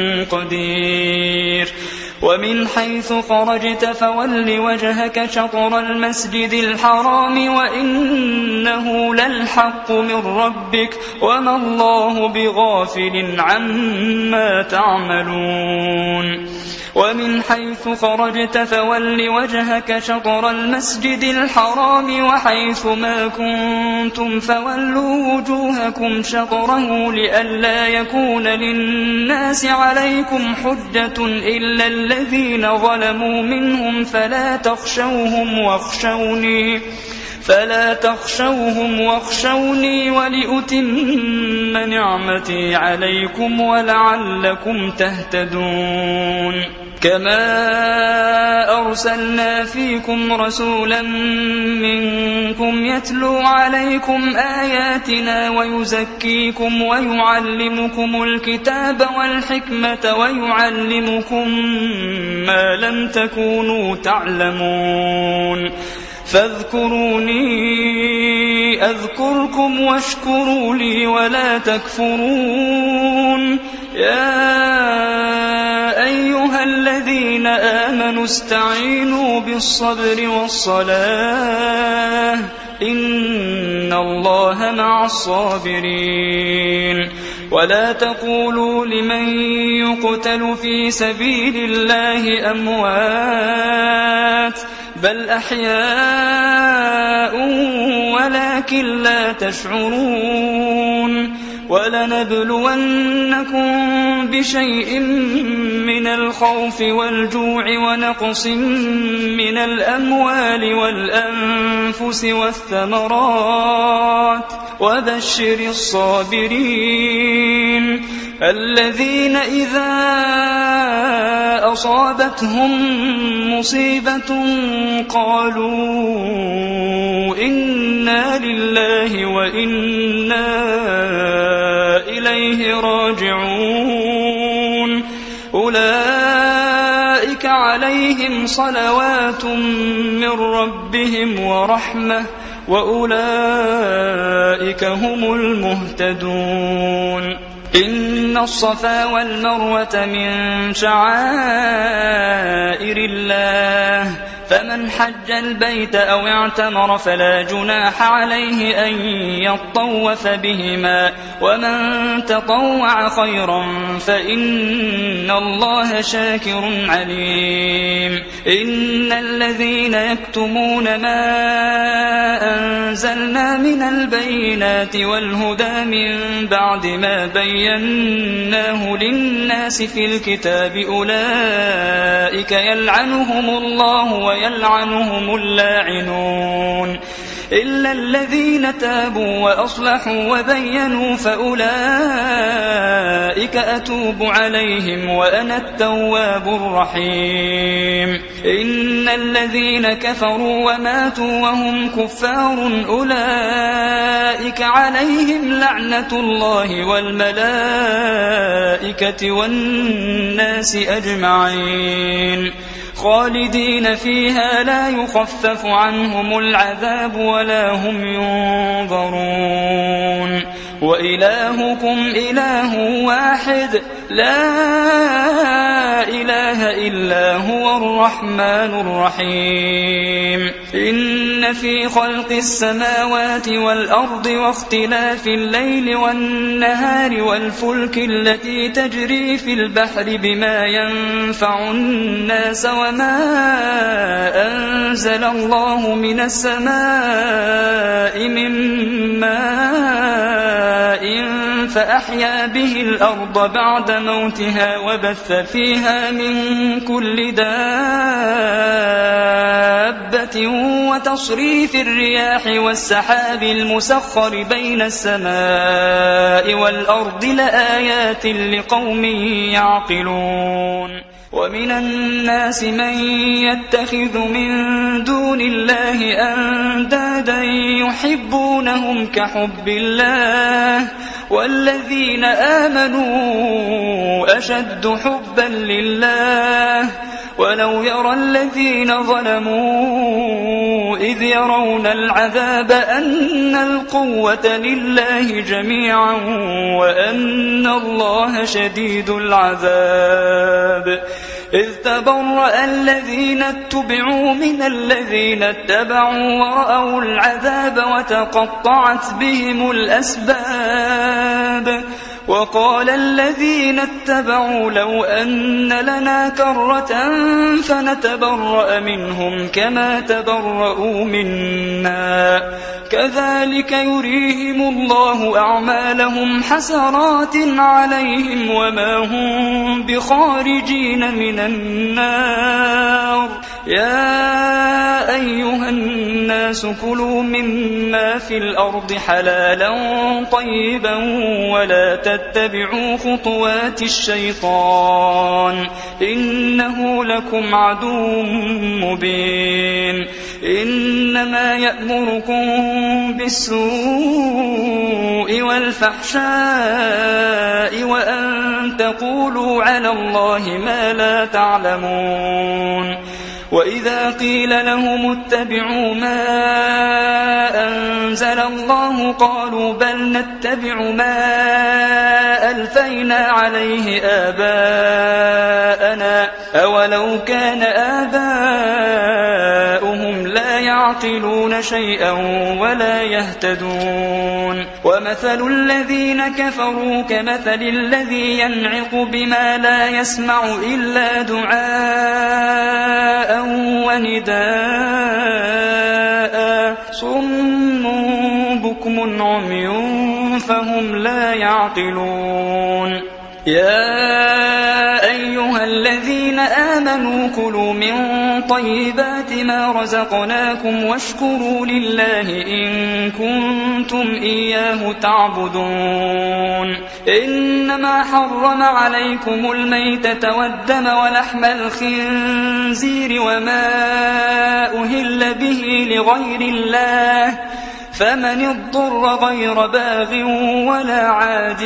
قدير ومن حيث خرجت فول وجهك شطر المسجد الحرام وإنه للحق من ربك وما الله بغافل عما تعملون ومن حيث خرجت فول وجهك شطر المسجد الحرام وحيث ما كنتم فولوا وجوهكم شطره لئلا يكون للناس عليكم حجة إلا الذين ظلموا منهم فلا تخشوهم واخشوني فلا تخشوهم واخشوني ولأتم نعمتي عليكم ولعلكم تهتدون كما أرسلنا فيكم رسولا منكم يتلو عليكم آياتنا ويزكيكم ويعلمكم الكتاب والحكمة ويعلمكم ما لم تكونوا تعلمون فاذكروني أذكركم واشكروا لي ولا تكفرون يا أيها الذين آمنوا استعينوا بالصبر والصلاة إن الله مع الصابرين ولا تقولوا لمن يقتل في سبيل الله أموات بل أحياء ولكن لا تشعرون ولنبلونكم بشيء من الخوف والجوع ونقص من الأموال والأنفس والثمرات وبشر الصابرين الذين إذا أصابتهم مصيبة قالوا إنا لله وإنا فأولئك عليهم صلوات من ربهم ورحمة وأولئك هم المهتدون. إن الصفا والمروة من شعائر الله فمن حج البيت أو اعتمر فلا جناح عليه أن يطوف بهما ومن تطوع خيرا فإن الله شاكر عليم. إن الذين يكتمون ما أنزلنا من البينات والهدى من بعد ما بيناه للناس في الكتاب أولئك يلعنهم الله ويلعنهم اللاعنون إلا الذين تابوا وأصلحوا وبينوا فأولئك أتوب عليهم وأنا التواب الرحيم. إن الذين كفروا وماتوا وهم كفار أولئك عليهم لعنة الله والملائكة والناس أجمعين خالدين فيها لا يخفف عنهم العذاب ولا هم ينظرون. وإلهكم إله واحد لا إله إلا هو الرحمن الرحيم. إن في خلق السماوات والأرض واختلاف الليل والنهار والفلك التي تجري في البحر بما ينفع الناس وما أنزل الله من السماء من ماء فأحيا به الأرض بعد موتها وبث فيها من كل دابة وتصريف الرياح والسحاب المسخر بين السماء والأرض لآيات لقوم يعقلون. ومن الناس من يتخذ من دون الله أندادا يحبونهم كحب الله والذين آمنوا أشد حبا لله ولو يرى الذين ظلموا إذ يرون العذاب أن القوة لله جميعا وأن الله شديد العذاب. إذ تبرأ الذين اتبعوا من الذين اتبعوا ورأوا العذاب وتقطعت بهم الأسباب. وقال الذين اتبعوا لو أن لنا كرة فنتبرأ منهم كما تبرؤوا منا كذلك يريهم الله أعمالهم حسرات عليهم وما هم بخارجين من النار. يا أيها الناس كلوا مما في الأرض حلالا طيبا ولا تتبعوا خطوات الشيطان إنه لكم عدو مبين. إنما يأمركم بالسوء والفحشاء وأن تقولوا على الله ما لا تعلمون. وإذا قيل لهم اتبعوا ما أنزل الله قالوا بل نتبع ما ألفينا عليه آباءنا أولو كان آباؤهم لا يعقلون شيئا ولا يهتدون. ومثل الذين كفروا كمثل الذي ينعق بما لا يسمع إلا دعاء ونداء صم بكم عمي فهم لا يعقلون. يا أيها الذين آمنوا كلوا من طيبات ما رزقناكم واشكروا لله إن كنتم إياه تعبدون. إنما حرم عليكم الميتة والدم ولحم الخنزير وما أهل به لغير الله فمن اضطر غير باغ ولا عاد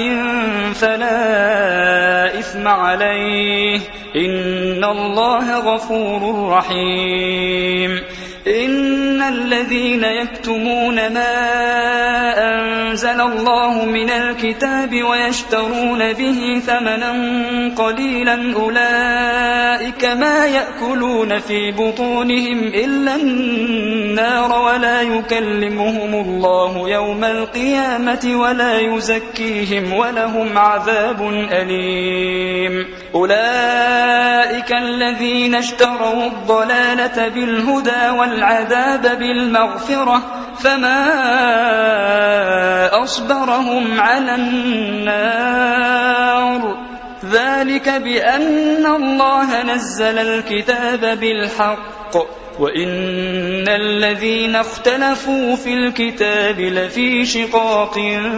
فلا إثم عليه إن الله غفور رحيم إن الذين يكتمون ما أنزل الله من الكتاب ويشترون به ثمنا قليلا أولئك ما يأكلون في بطونهم إلا النار ولا يكلمهم الله يوم القيامة ولا يزكيهم ولهم عذاب أليم أولئك الذين اشتروا الضلالة بالهدى والعذاب بالمغفرة فما أصبرهم على النار ذلك بأن الله نزل الكتاب بالحق وإن الذين اختلفوا في الكتاب لفي شقاق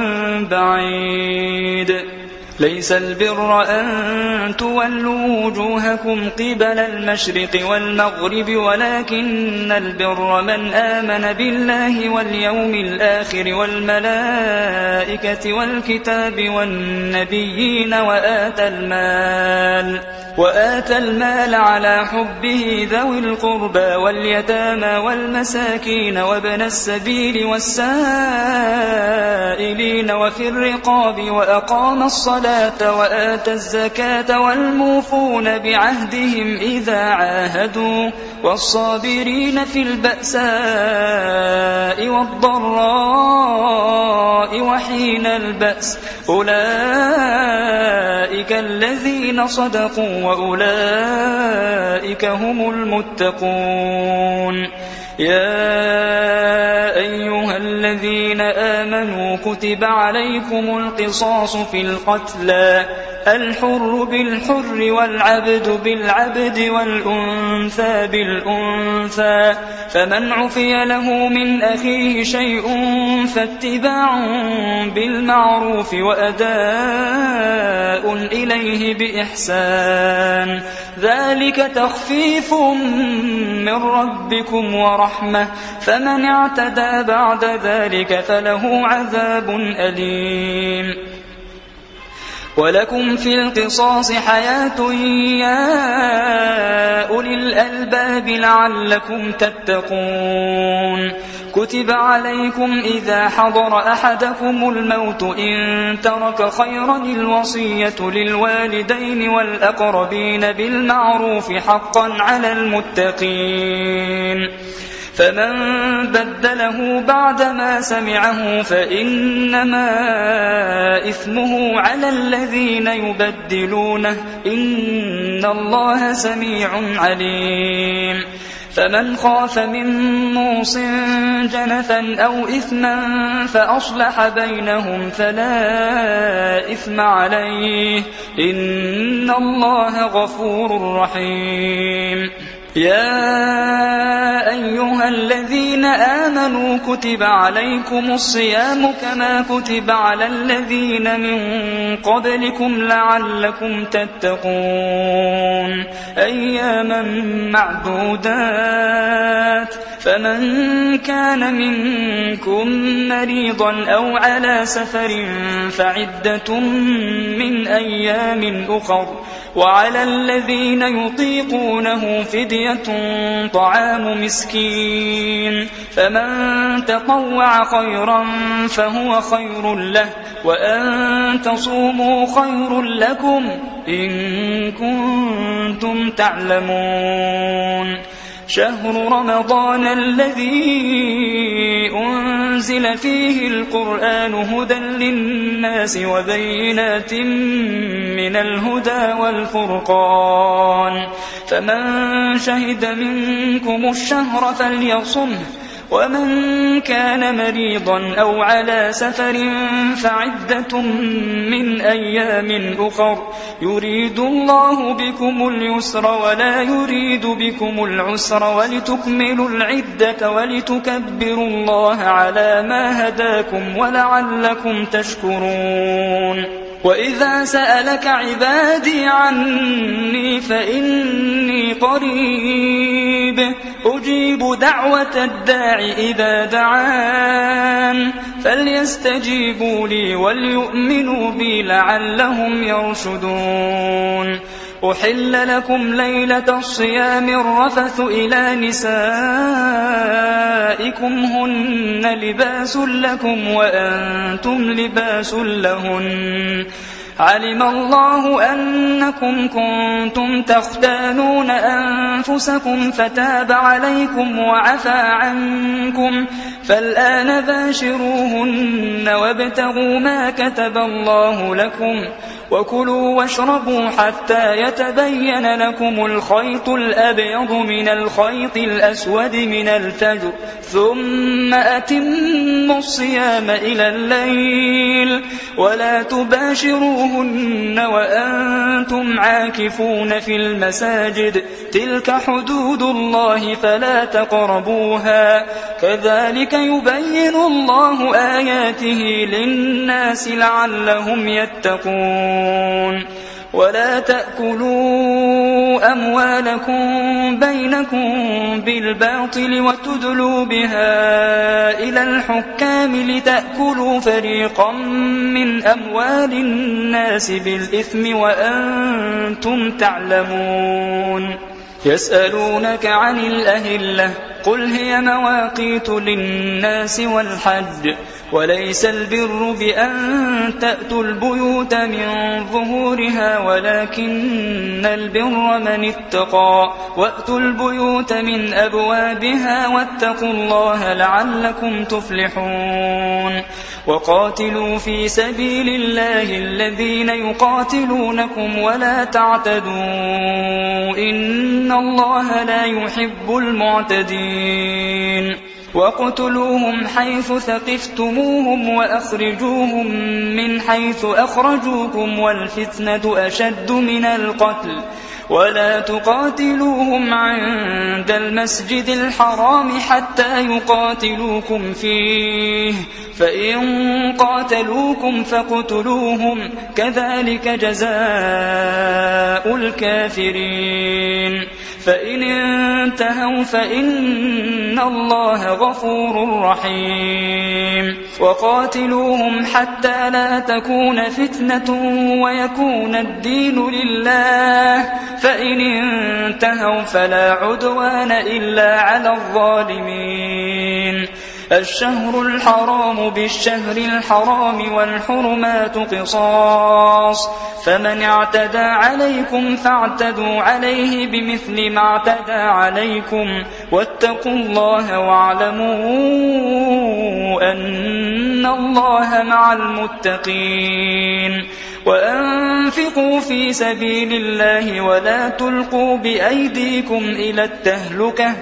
بعيد ليس البر أن تولوا وجوهكم قبل المشرق والمغرب ولكن البر من آمن بالله واليوم الآخر والملائكة والكتاب والنبيين وآتى المال وآتى المال على حبه ذوي القربى واليتامى والمساكين وابن السبيل والسائلين وفي الرقاب وأقام الصلاة وآتى الزكاة والموفون بعهدهم إذا عاهدوا والصابرين في البأساء والضراء وحين البأس أولئك الذين صدقوا وأولئك هم المتقون يا أيها الذين آمنوا كتب عليكم القصاص في القتلى الحر بالحر والعبد بالعبد والأنثى بالأنثى فمن عفي له من أخيه شيء فاتباع بالمعروف وأداء إليه بإحسان ذلك تخفيف من ربكم ورحمة فمن اعتدى بعد ذلك فله عذاب أليم ولكم في القصاص حياة يا أولي الألباب لعلكم تتقون كتب عليكم إذا حضر أحدكم الموت إن ترك خيرا الوصية للوالدين والأقربين بالمعروف حقا على المتقين فمن بدله بعدما سمعه فإنما إثمه على الذين يبدلونه إن الله سميع عليم فمن خاف من موص جنفا أو إثما فأصلح بينهم فلا إثم عليه إن الله غفور رحيم يا أيها الذين آمنوا كتب عليكم الصيام كما كتب على الذين من قبلكم لعلكم تتقون أياما معدودات فمن كان منكم مريضا أو على سفر فعدة من أيام أخر وعلى الذين يطيقونه فدية طعام مسكين فمن تطوع خيرا فهو خير له وأن تصوموا خير لكم إن كنتم تعلمون شهر رمضان الذي أنزل فيه القرآن هدى للناس وبينات من الهدى والفرقان فمن شهد منكم الشهر فليصمه ومن كان مريضا أو على سفر فعدة من أيام أخر يريد الله بكم اليسر ولا يريد بكم العسر ولتكملوا العدة ولتكبروا الله على ما هداكم ولعلكم تشكرون وإذا سألك عبادي عني فإني قريب أجيب دعوة الداع إذا دعان فليستجيبوا لي وليؤمنوا بي لعلهم يرشدون أحل لكم ليلة الصيام الرفث إلى نسائكم هن لباس لكم وأنتم لباس لهن علم الله أنكم كنتم تختانون أنفسكم فتاب عليكم وعفى عنكم فالآن باشروهن وابتغوا ما كتب الله لكم وكلوا واشربوا حتى يتبين لكم الخيط الأبيض من الخيط الأسود من الفجر ثم أتموا الصيام إلى الليل ولا تباشروهن وأنتم عاكفون في المساجد تلك حدود الله فلا تقربوها كذلك يبين الله آياته للناس لعلهم يتقون ولا تأكلوا أموالكم بينكم بالباطل وتدلوا بها إلى الحكام لتأكلوا فريقا من أموال الناس بالإثم وأنتم تعلمون يسألونك عن الأهلة قل هي مواقيت للناس والحج وليس البر بأن تأتوا البيوت من ظهورها ولكن البر من اتقى وأتوا البيوت من أبوابها واتقوا الله لعلكم تفلحون وقاتلوا في سبيل الله الذين يقاتلونكم ولا تعتدوا إن الله لا يحب المعتدين واقتلوهم حيث ثقفتموهم وأخرجوهم من حيث أخرجوكم والفتنة أشد من القتل ولا تقاتلوهم عند المسجد الحرام حتى يقاتلوكم فيه فإن قاتلوكم فاقتلوهم كذلك جزاء الكافرين فإن انتهوا فإن الله غفور رحيم وقاتلوهم حتى لا تكون فتنة ويكون الدين لله فإن انتهوا فلا عدوان إلا على الظالمين الشهر الحرام بالشهر الحرام والحرمات قصاص فمن اعتدى عليكم فاعتدوا عليه بمثل ما اعتدى عليكم واتقوا الله واعلموا أن الله مع المتقين وأنفقوا في سبيل الله ولا تلقوا بأيديكم إلى التهلكة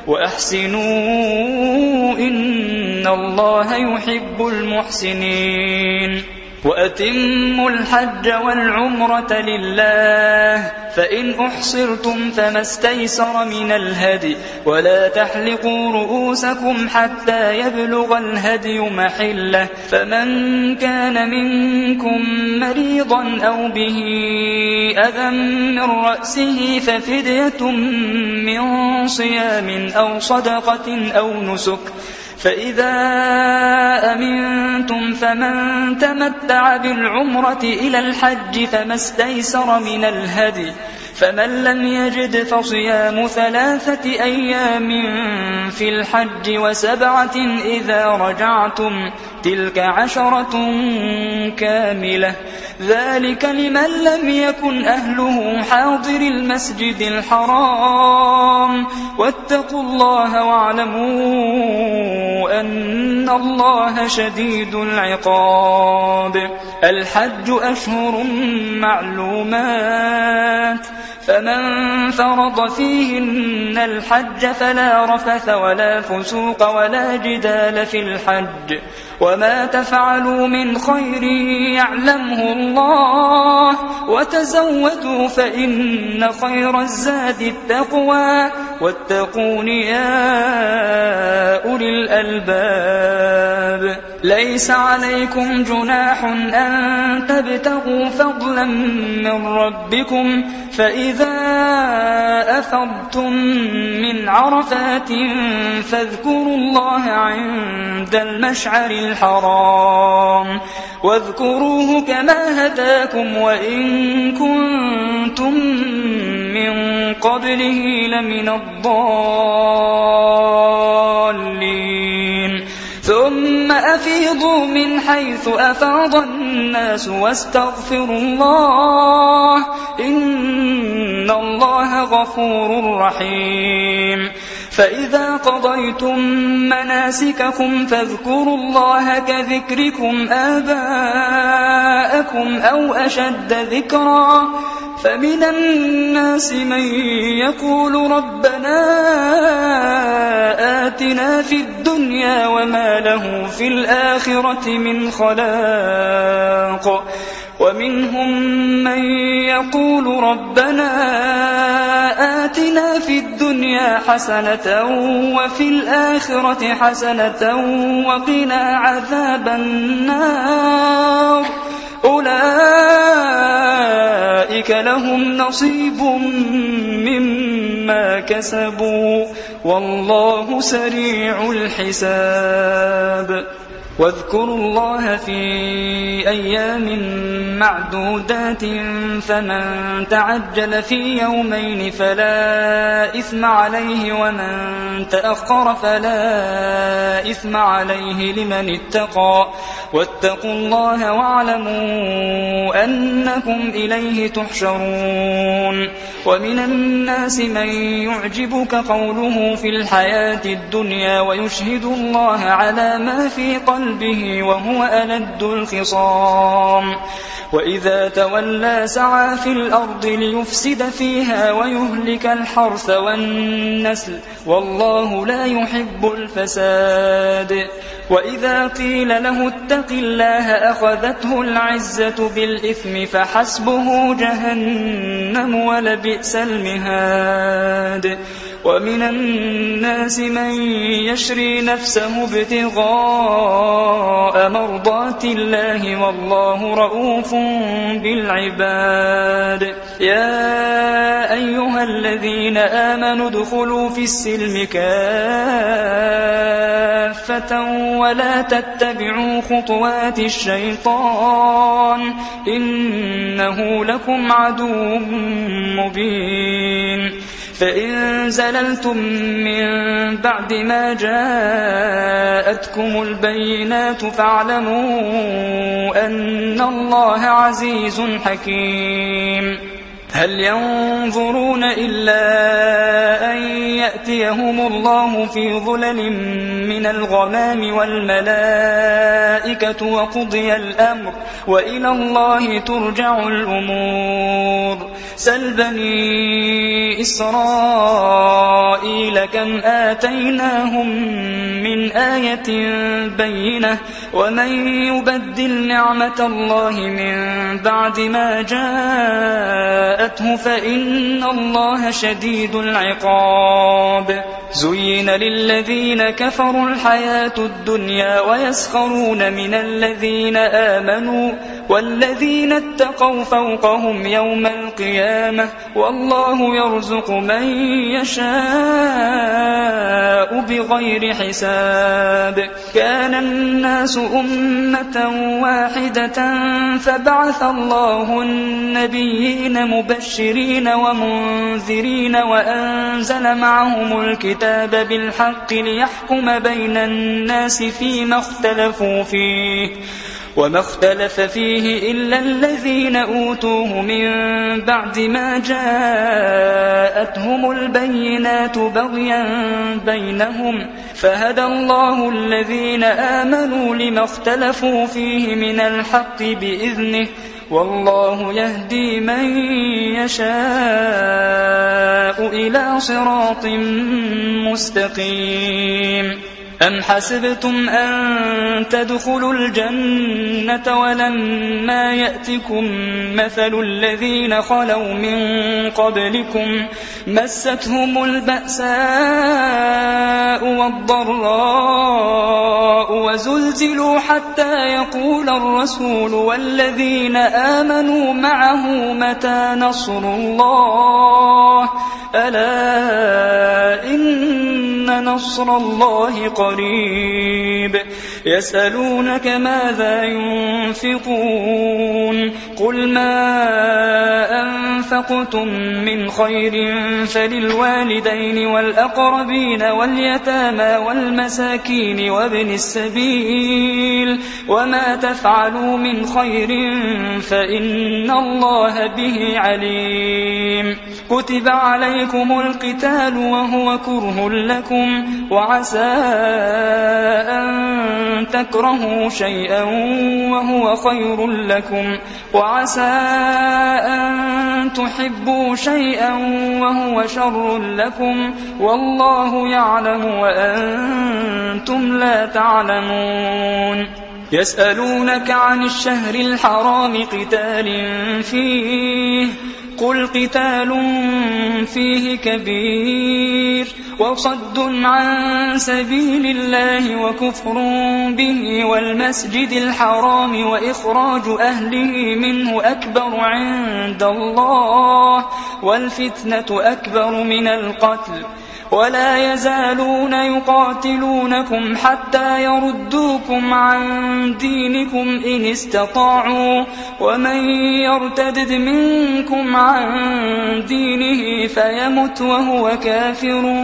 وأحسنوا إن الله يحب المحسنين وأتموا الحج والعمرة لله فإن أحصرتم فما استيسر من الهدي ولا تحلقوا رؤوسكم حتى يبلغ الهدي محله فمن كان منكم مريضا أو به أذى من رأسه ففدية من صيام أو صدقة أو نسك فإذا أمنتم فمن تمتع بالعمرة إلى الحج فما استيسر من الهدي فمن لم يجد فصيام ثلاثة أيام في الحج وسبعة إذا رجعتم تلك عشرة كاملة ذلك لمن لم يكن أهله حاضر المسجد الحرام واتقوا الله واعلموا أن الله شديد العقاب الحج أشهر معلومات فمن فرض فيهن الحج فلا رفث ولا فسوق ولا جدال في الحج وما تفعلوا من خير يعلمه الله وتزودوا فإن خير الزاد التقوى واتقون يا أولي الألباب ليس عليكم جناح أن تبتغوا فضلا من ربكم فإذا أفضتم من عرفات فاذكروا الله عند المشعر الحرام واذكروه كما هداكم وإن كنتم من قبله لمن الضالين ثم أفيضوا من حيث أفاض الناس واستغفروا الله إن الله غفور رحيم فإذا قضيتم مناسككم فاذكروا الله كذكركم آباءكم أو أشد ذكرا فمن الناس من يقول ربنا آتنا في الدنيا وما له في الآخرة من خلاق ومنهم من يقول ربنا آتنا في الدنيا حسنة وفي الآخرة حسنة وقنا عذاب النار أولئك لهم نصيب مما كسبوا والله سريع الحساب واذكروا الله في أيام معدودات فمن تعجل في يومين فلا إثم عليه ومن تأخر فلا إثم عليه لمن اتقى واتقوا الله واعلموا أنكم إليه تحشرون ومن الناس من يعجبك قوله في الحياة الدنيا ويشهد الله على ما في قلبه وهو ألد الخصام وإذا تولى سعى في الأرض ليفسد فيها ويهلك الحرث والنسل والله لا يحب الفساد وإذا قيل له اتق الله أخذته العزة بالإثم فحسبه جهنم ولبئس المهاد ومن الناس من يشري نفسه ابتغاء مرضات الله والله رؤوف بالعباد يا أيها الذين آمنوا ادخلوا في السلم كافة ولا تتبعوا خطوات الشيطان إنه لكم عدو مبين فإن زللتم من بعد ما جاءتكم البينات فاعلموا أن الله عزيز حكيم هل ينظرون إلا أن يأتيهم الله في ظلل من الغمام والملائكة وقضي الأمر وإلى الله ترجع الأمور سل بني إسرائيل كم آتيناهم من آية بينة ومن يبدل نعمة الله من بعد ما جاءته فإن الله شديد العقاب زين للذين كفروا الحياة الدنيا ويسخرون من الذين آمنوا والذين اتقوا فوقهم يوم القيامة والله يرزق من يشاء بغير حساب كان الناس أمة واحدة فبعث الله النبيين مبشرين ومنذرين وأنزل معهم الكتاب بالحق ليحكم بين الناس فيما اختلفوا فيه وما اختلف فيه إلا الذين أوتوه من بعد ما جاءتهم البينات بغيا بينهم فهدى الله الذين آمنوا لما اختلفوا فيه من الحق بإذنه والله يهدي من يشاء إلى صراط مستقيم أم حسبتم أن تدخلوا الجنة ولما يأتكم مثل الذين خلوا من قبلكم مستهم البأساء والضراء وزلزلوا حتى يقول الرسول والذين آمنوا معه متى نصر الله ألا إن نصر الله قريب يسألونك ماذا ينفقون قل ما أنفقتم من خير فللوالدين والأقربين واليتامى والمساكين وابن السبيل وما تفعلوا من خير فإن الله به عليم كتب عليكم القتال وهو كره لكم وعسى أن تكرهوا شيئا وهو خير لكم وعسى أن تحبوا شيئا وهو شر لكم والله يعلم وأنتم لا تعلمون يسألونك عن الشهر الحرام قتال فيه قل قتال فيه كبير وصد عن سبيل الله وكفر به والمسجد الحرام وإخراج أهله منه أكبر عند الله والفتنة أكبر من القتل ولا يزالون يقاتلونكم حتى يردوكم عن دينكم إن استطاعوا ومن يرتد منكم عن دينه فيمت وهو كافر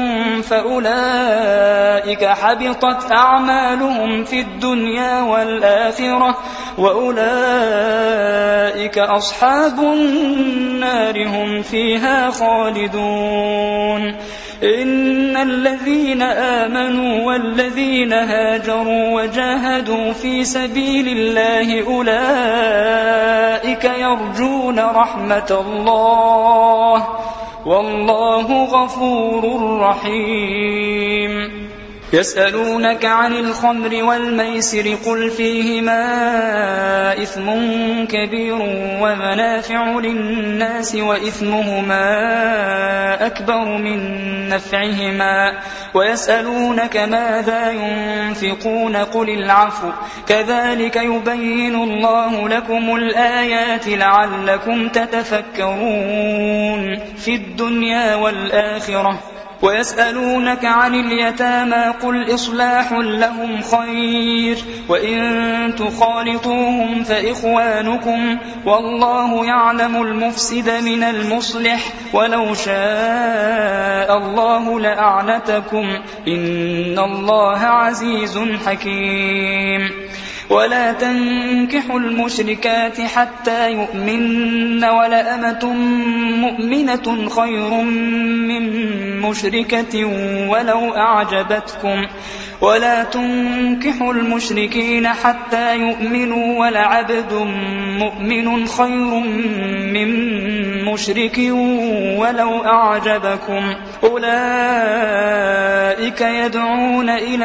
فأولئك حبطت أعمالهم في الدنيا والآخرة وأولئك أصحاب النار هم فيها خالدون إن الذين آمنوا والذين هاجروا وجاهدوا في سبيل الله أولئك يرجون رحمة الله والله غفور رحيم يسألونك عن الخمر والميسر قل فيهما إثم كبير ومنافع للناس وإثمهما أكبر من نفعهما ويسألونك ماذا ينفقون قل العفو كذلك يبين الله لكم الآيات لعلكم تتفكرون في الدنيا والآخرة ويسألونك عن اليتامى قل إصلاح لهم خير وإن تخالطوهم فإخوانكم والله يعلم المفسد من المصلح ولو شاء الله لأعنتكم إن الله عزيز حكيم ولا تنكحوا المشركات حتى يؤمن ولأمة مؤمنة خير من مشركة ولو أعجبتكم ولا تنكحوا المشركين حتى يؤمنوا ولعبد مؤمن خير من مشرك ولو أعجبكم أولئك يدعون إلى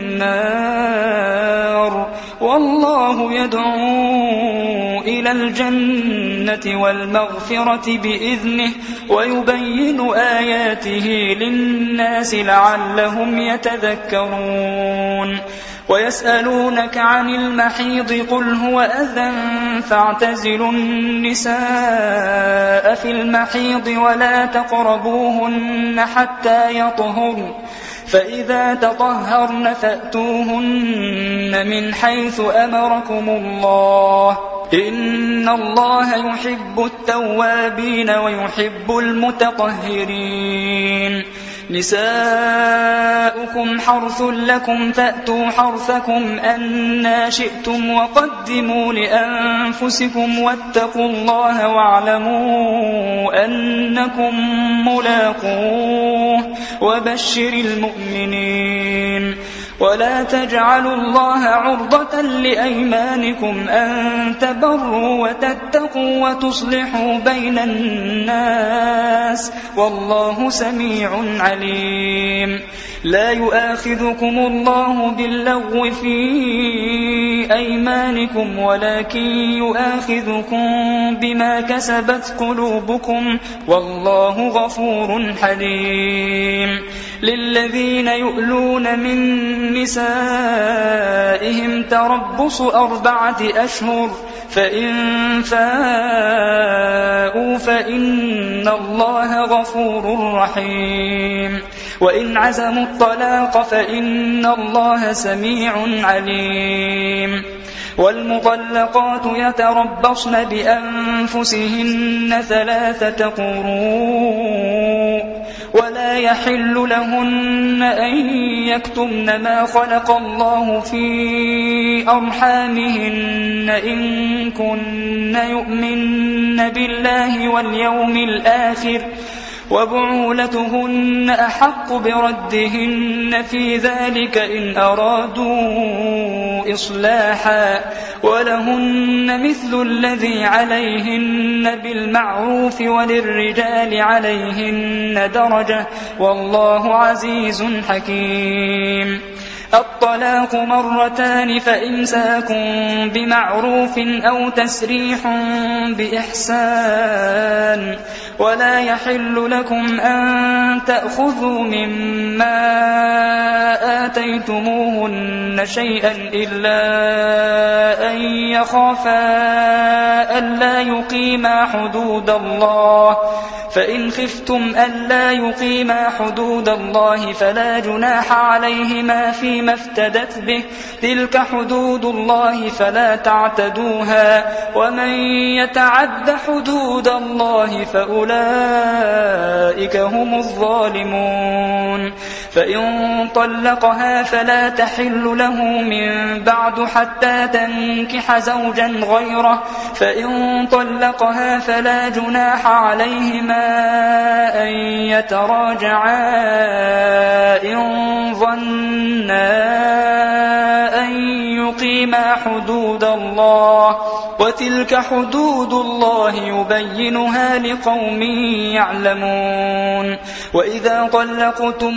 النار والله يدعو إلى الجنة والمغفرة بإذنه ويبين آياته للناس لعلهم يتذكرون ويسألونك عن المحيض قل هو أذى فاعتزلوا النساء في المحيض ولا تقربوهن حتى يطهرن فإذا تطهرن فأتوهن من حيث أمركم الله إن الله يحب التوابين ويحب المتطهرين نساؤكم حرث لكم فأتوا حرثكم أنى شئتم وقدموا لأنفسكم واتقوا الله واعلموا أنكم ملاقوه وبشر المؤمنين ولا تجعلوا الله عرضة لأيمانكم أن تبروا وتتقوا وتصلحوا بين الناس والله سميع عليم. لا يؤاخذكم الله باللغو في أيمانكم ولكن يؤاخذكم بما كسبت قلوبكم والله غفور حليم. للذين يؤلون من نسائهم تربص أربعة أشهر فإن فاءوا فإن الله غفور رحيم. وإن عزموا الطلاق فإن الله سميع عليم. والمطلقات يتربصن بأنفسهن ثلاثة قروء ولا يحل لهن أن يكتمن ما خلق الله في أرحامهن إن كن يؤمن بالله واليوم الآخر وبعولتهن أحق بردهن في ذلك إن أرادوا إصلاحا ولهن مثل الذي عليهن بالمعروف وللرجال عليهن درجة والله عزيز حكيم. الطلاق مرتان فإمساك بمعروف أو تسريح بإحسان ولا يحل لكم أن تأخذوا مما آتيتموهن شيئا إلا أن يخافا ألا يقيما حدود الله فإن خفتم ألا يقيما حدود الله فلا جناح عليهما فيما افتدت به تلك حدود الله فلا تعتدوها ومن يتعد حدود الله فأولئك هم الظالمون. فإن طلقها فلا تحل له من بعد حتى تنكح زوجا غيره فإن طلقها فلا جناح عليهما أن يتراجعا إن ظنا أن يقيما حدود الله وتلك حدود الله يبينها لقوم يعلمون. وإذا طلقتم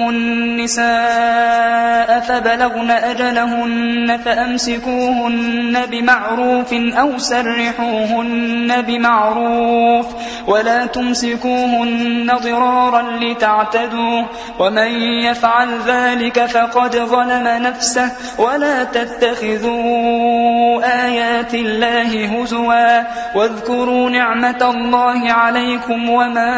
النساء فبلغن أجلهن فأمسكوهن بمعروف أو سرحوهن بمعروف ولا تمسكوهن ضرارا لتعتدوا ومن يفعل ذلك فقد ظلم نفسه ولا تتخذوا آيات الله هزوا واذكروا نعمة الله عليكم وما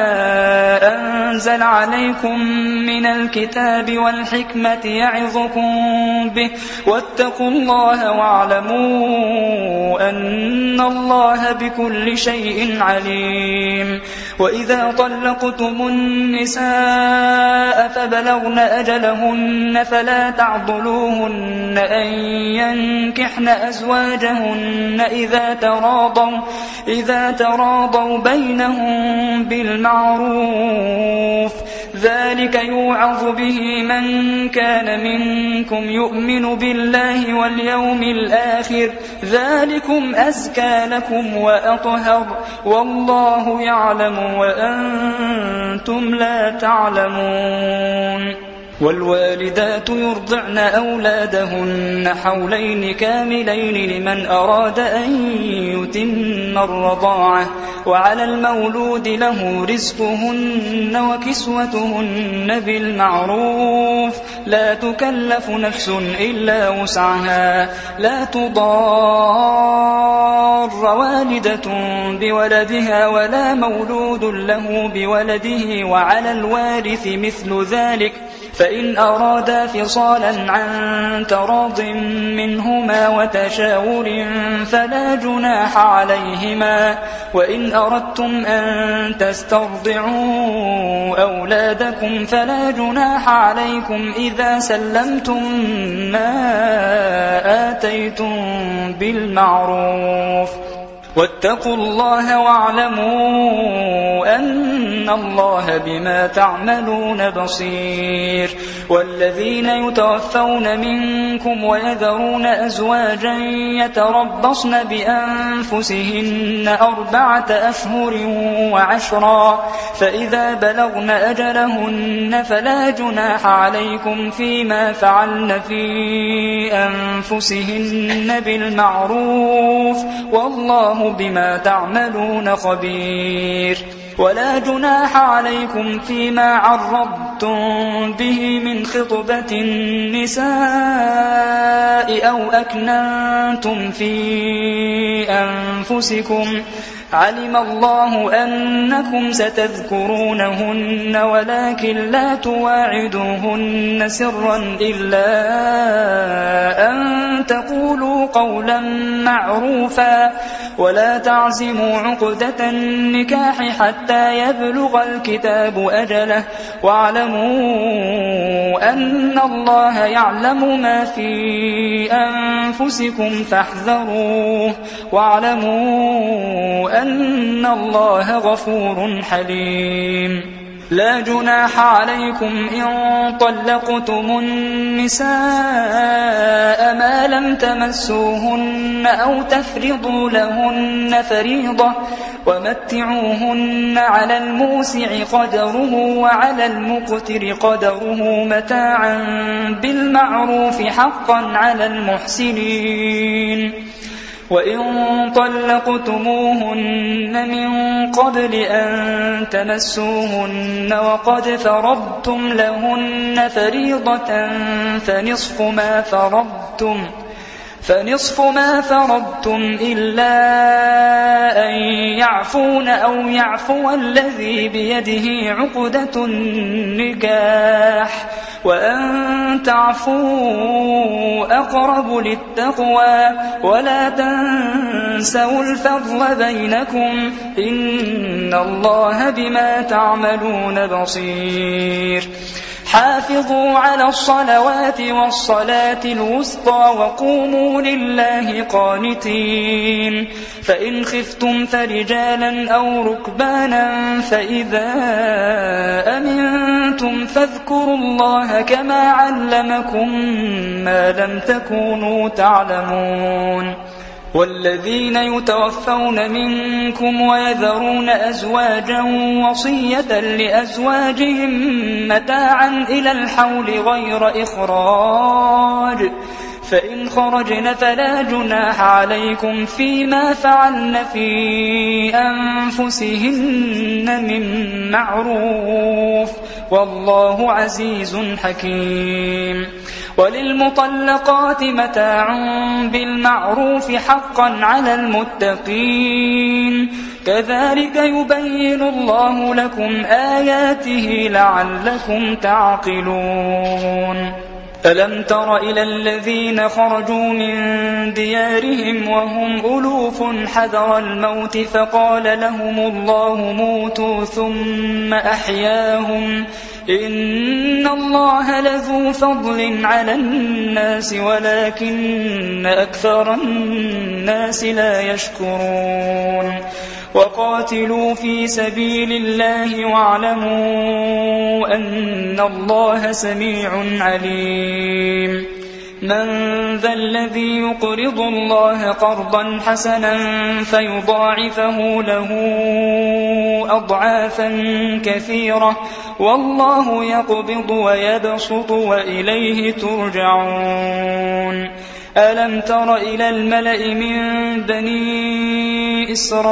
أنزل عليكم من الكتاب والحكمة يعظكم به واتقوا الله واعلموا أن الله بكل شيء عليم. وإذا طلقتم النساء فبلغن أجلهن فلا تعضلوهن أن ينكحن أزواجهن إذا تراضوا, إذا تراضوا بينهم بالمعروف ذلك يوعظ به من كان منكم يؤمن بالله واليوم الآخر ذلكم أزكى لكم وأطهر والله يعلم وأنتم لا تعلمون. والوالدات يرضعن أولادهن حولين كاملين لمن أراد أن يتم الرضاعة وعلى المولود له رزقهن وكسوتهن بالمعروف لا تكلف نفس إلا وسعها لا تضار والدة بولدها ولا مولود له بولده وعلى الوارث مثل ذلك فإن أرادا فصالا عن تراض منهما وتشاور فلا جناح عليهما. وإن أردتم أن تسترضعوا أولادكم فلا جناح عليكم إذا سلمتم ما آتيتم بالمعروف واتقوا الله واعلموا أن الله بما تعملون بصير. والذين يتوفون منكم ويذرون أزواجا يتربصن بأنفسهن أربعة أشهر وعشرا، فإذا بلغن أجلهن فلا جناح عليكم فيما فعلن في أنفسهن بالمعروف، والله بما تعملون خبير. ولا جناح عليكم فيما عرضتم به من خطبة النساء أو أكننتم في أنفسكم، علم الله أنكم ستذكرونهن ولكن لا تواعدوهن سرا إلا أن تقولوا قولا معروفا، ولا تعزموا عقدة النكاح حتى يبلغ الكتاب أجله، واعلموا أن الله يعلم ما في أنفسكم فاحذروه، واعلموا أن الله غفور حليم. لا جناح عليكم إن طلقتم النساء ما لم تمسوهن أو تفرضوا لهن فريضة، ومتعوهن على الموسع قدره وعلى المقتر قدره متاعا بالمعروف حقا على المحسنين. وإن طلقتموهن من قبل أن تمسوهن وقد فرضتم لهن فريضة فنصف ما فرضتم فنصف ما فرضتم إلا أن يعفون أو يعفو الذي بيده عقدة النكاح، وأن تعفوا أقرب للتقوى، ولا تنسوا الفضل بينكم، إن الله بما تعملون بصير. حافظوا على الصلوات والصلاة الوسطى وقوموا لله قانتين. فإن خفتم فرجالا أو ركبانا فإذا أمنتم فاذكروا الله كما علمكم ما لم تكونوا تعلمون. والذين يتوفون منكم ويذرون أزواجا وصية لأزواجهم متاعا إلى الحول غير إخراج، فإن خرجن فلا جناح عليكم فيما فعلن في أنفسهن من معروف، والله عزيز حكيم. وللمطلقات متاع بالمعروف حقا على المتقين، كذلك يبين الله لكم آياته لعلكم تعقلون. ألم تر إلى الذين خرجوا من ديارهم وهم ألوف حذر الموت فقال لهم الله موتوا ثم أحياهم، إن الله لذو فضل على الناس ولكن أكثر الناس لا يشكرون. وقاتلوا في سبيل الله واعلموا أن الله سميع عليم. من ذا الذي يقرض الله قرضا حسنا فيضاعفه له أضعافا كثيرة، والله يقبض ويبسط وإليه ترجعون. ألم تر إلى الملأ من بني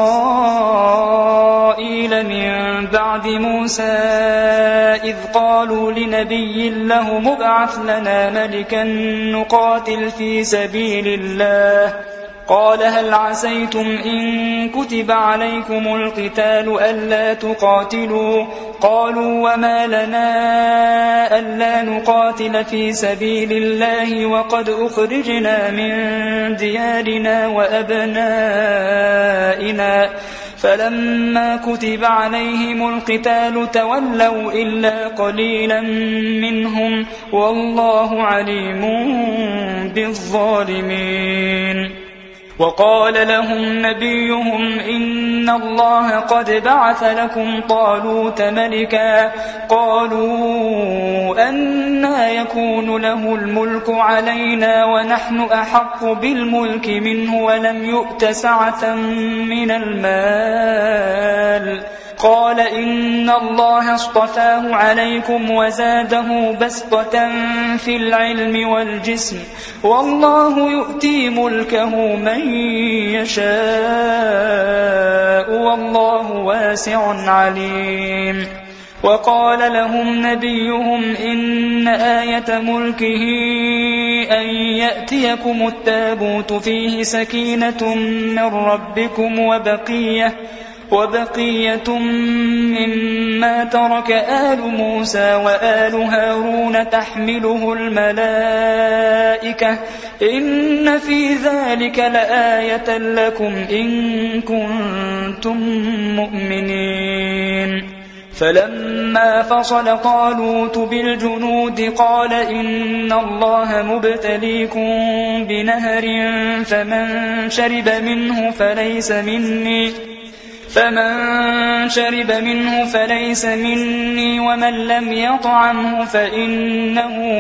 إسرائيل من بعد موسى إذ قالوا لنبي له مبعث لنا ملكا نقاتل في سبيل الله، قال هل عسيتم إن كتب عليكم القتال ألا تقاتلوا؟ قالوا وما لنا ألا نقاتل في سبيل الله وقد أخرجنا من ديارنا وأبنائنا، فلما كتب عليهم القتال تولوا إلا قليلا منهم، والله عليم بالظالمين. وقال لهم نبيهم إن الله قد بعث لكم طالوت ملكا قالوا أنى يكون له الملك علينا ونحن أحق بالملك منه ولم يؤت سعة من المال قال إن الله اصطفاه عليكم وزاده بسطة في العلم والجسم والله يؤتي ملكه من يشاء والله واسع عليم. وقال لهم نبيهم إن آية ملكه أن يأتيكم التابوت فيه سكينة من ربكم وبقية وبقية مما ترك آل موسى وآل هارون تحمله الملائكة إن في ذلك لآية لكم إن كنتم مؤمنين. فلما فصل طالوت بالجنود قال إن الله مبتليكم بنهر فمن شرب منه فليس مني فمن شرب منه فليس مني ومن لم يطعمه فإنه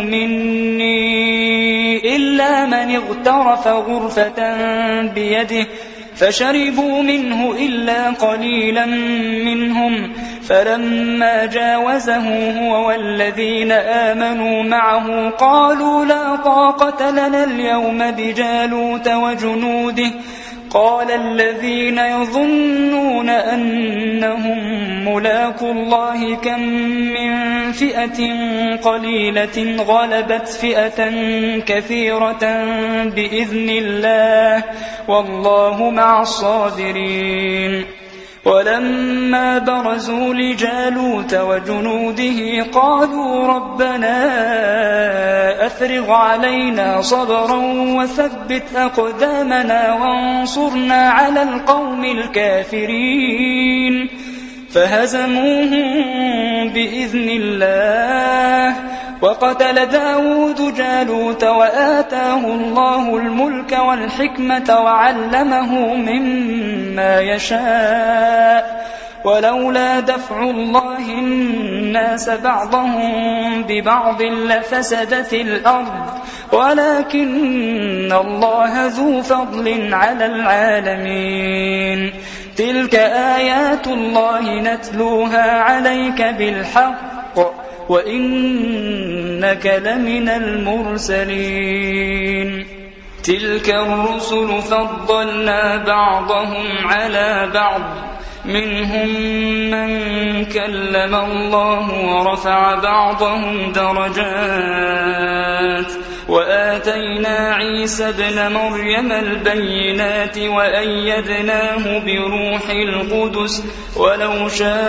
مني إلا من اغترف غرفة بيده فشربوا منه إلا قليلا منهم فلما جاوزه هو والذين آمنوا معه قالوا لا طاقة لنا اليوم بجالوت وجنوده قال الذين يظنون أنهم ملاقو الله كم من فئة قليلة غلبت فئة كثيرة بإذن الله والله مع الصابرين. ولما برزوا لجالوت وجنوده قالوا ربنا أفرغ علينا صبرا وثبت أقدامنا وانصرنا على القوم الكافرين فهزموهم بإذن الله. وقتل داود جالوت وآتاه الله الملك والحكمة وعلمه مما يشاء ولولا دفع الله الناس بعضهم ببعض لفسدت الأرض ولكن الله ذو فضل على العالمين. تلك آيات الله نتلوها عليك بالحق وإنك لمن المرسلين. تلك الرسل فضلنا بعضهم على بعض منهم من كلم الله ورفع بعضهم درجات وآتينا عيسى ابن مريم البينات وأيدناه بروح القدس ولو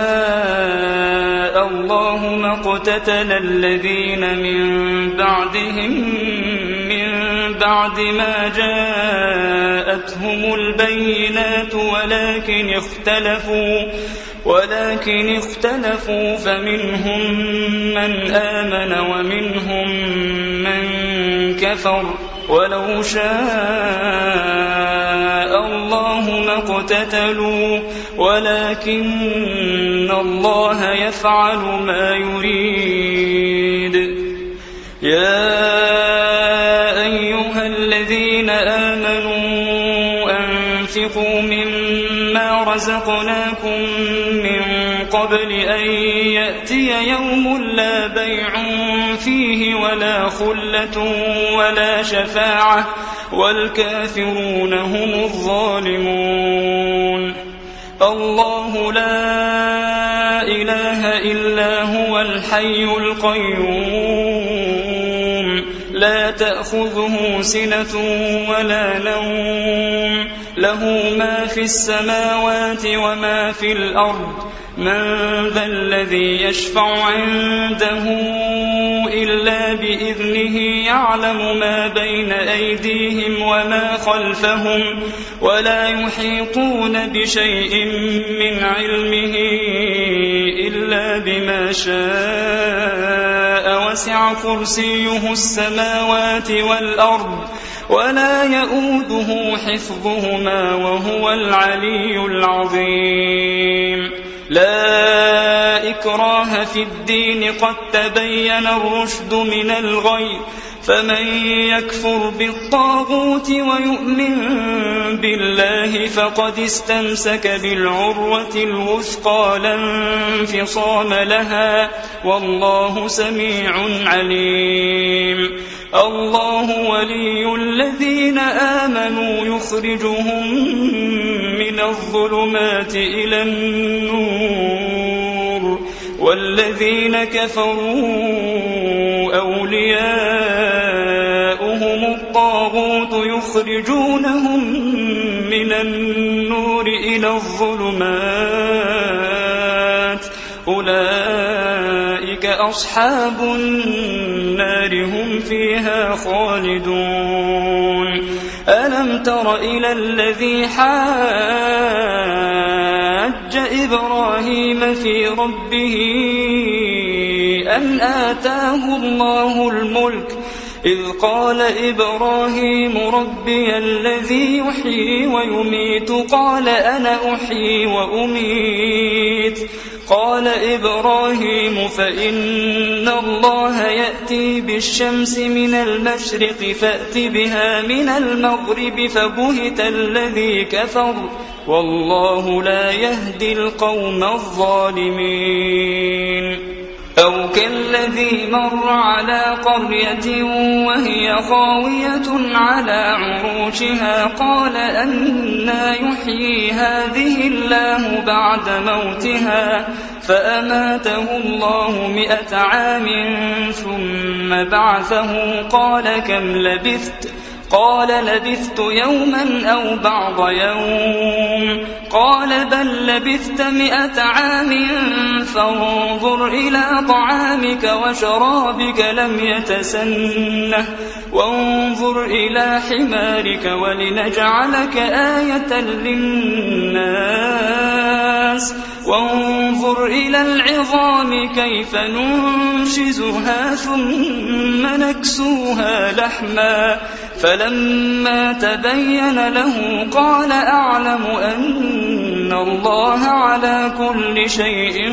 شاء الله ما اقتتل الذين من بعدهم من بعد ما جاءتهم البينات ولكن اختلفوا ولكن اختلفوا فمنهم من آمن ومنهم من كفر ولو شاء الله ما اقتتلوا ولكن الله يفعل ما يريد. يا أيها الذين آمنوا أنفقوا مما رزقناكم من قبل أن يأتي يوم لا بيع فيه ولا خلة ولا شفاعة والكافرون هم الظالمون. الله لا إله إلا هو الحي القيوم لا تأخذه سنة ولا نوم له ما في السماوات وما في الأرض من ذا الذي يشفع عنده إلا بإذنه يعلم ما بين أيديهم وما خلفهم ولا يحيطون بشيء من علمه إلا بما شاء وسع كرسيه السماوات والأرض ولا يؤوده حفظهما وهو العلي العظيم. لا إكراه في الدين قد تبين الرشد من الغي، فمن يكفر بالطاغوت ويؤمن بالله فقد استمسك بالعروة الوثقى لا انفصام لها، والله سميع عليم. الله ولي الذين آمنوا يخرجهم من الظلمات إلى النور، والذين كفروا أولياؤهم الطاغوت يخرجونهم من النور إلى الظلمات، أولئك أصحاب النار هم فيها خالدون. ألم تر إلى الذي حاج إبراهيم في ربه أن آتاه الله الملك، إذ قال إبراهيم ربي الذي يحيي ويميت، قال أنا أحيي وأميت. قال إبراهيم فإن الله يأتي بالشمس من المشرق فأت بها من المغرب، فبهت الذي كفر والله لا يهدي القوم الظالمين. أو كالذي مر على قرية وهي خاوية على عروشها، قال أنى يحيي هذه الله بعد موتها، فأماته الله مئة عام ثم بعثه، قال كم لبثت؟ قال لبثت يوما أو بعض يوم، قال بل لبثت مئة عام فانظر إلى طعامك وشرابك لم يتسنه، وانظر إلى حمارك ولنجعلك آية للناس، وانظر إلى العظام كيف ننشزها ثم نكسوها لحما، فلما تبين له قال أعلم أن الله على كل شيء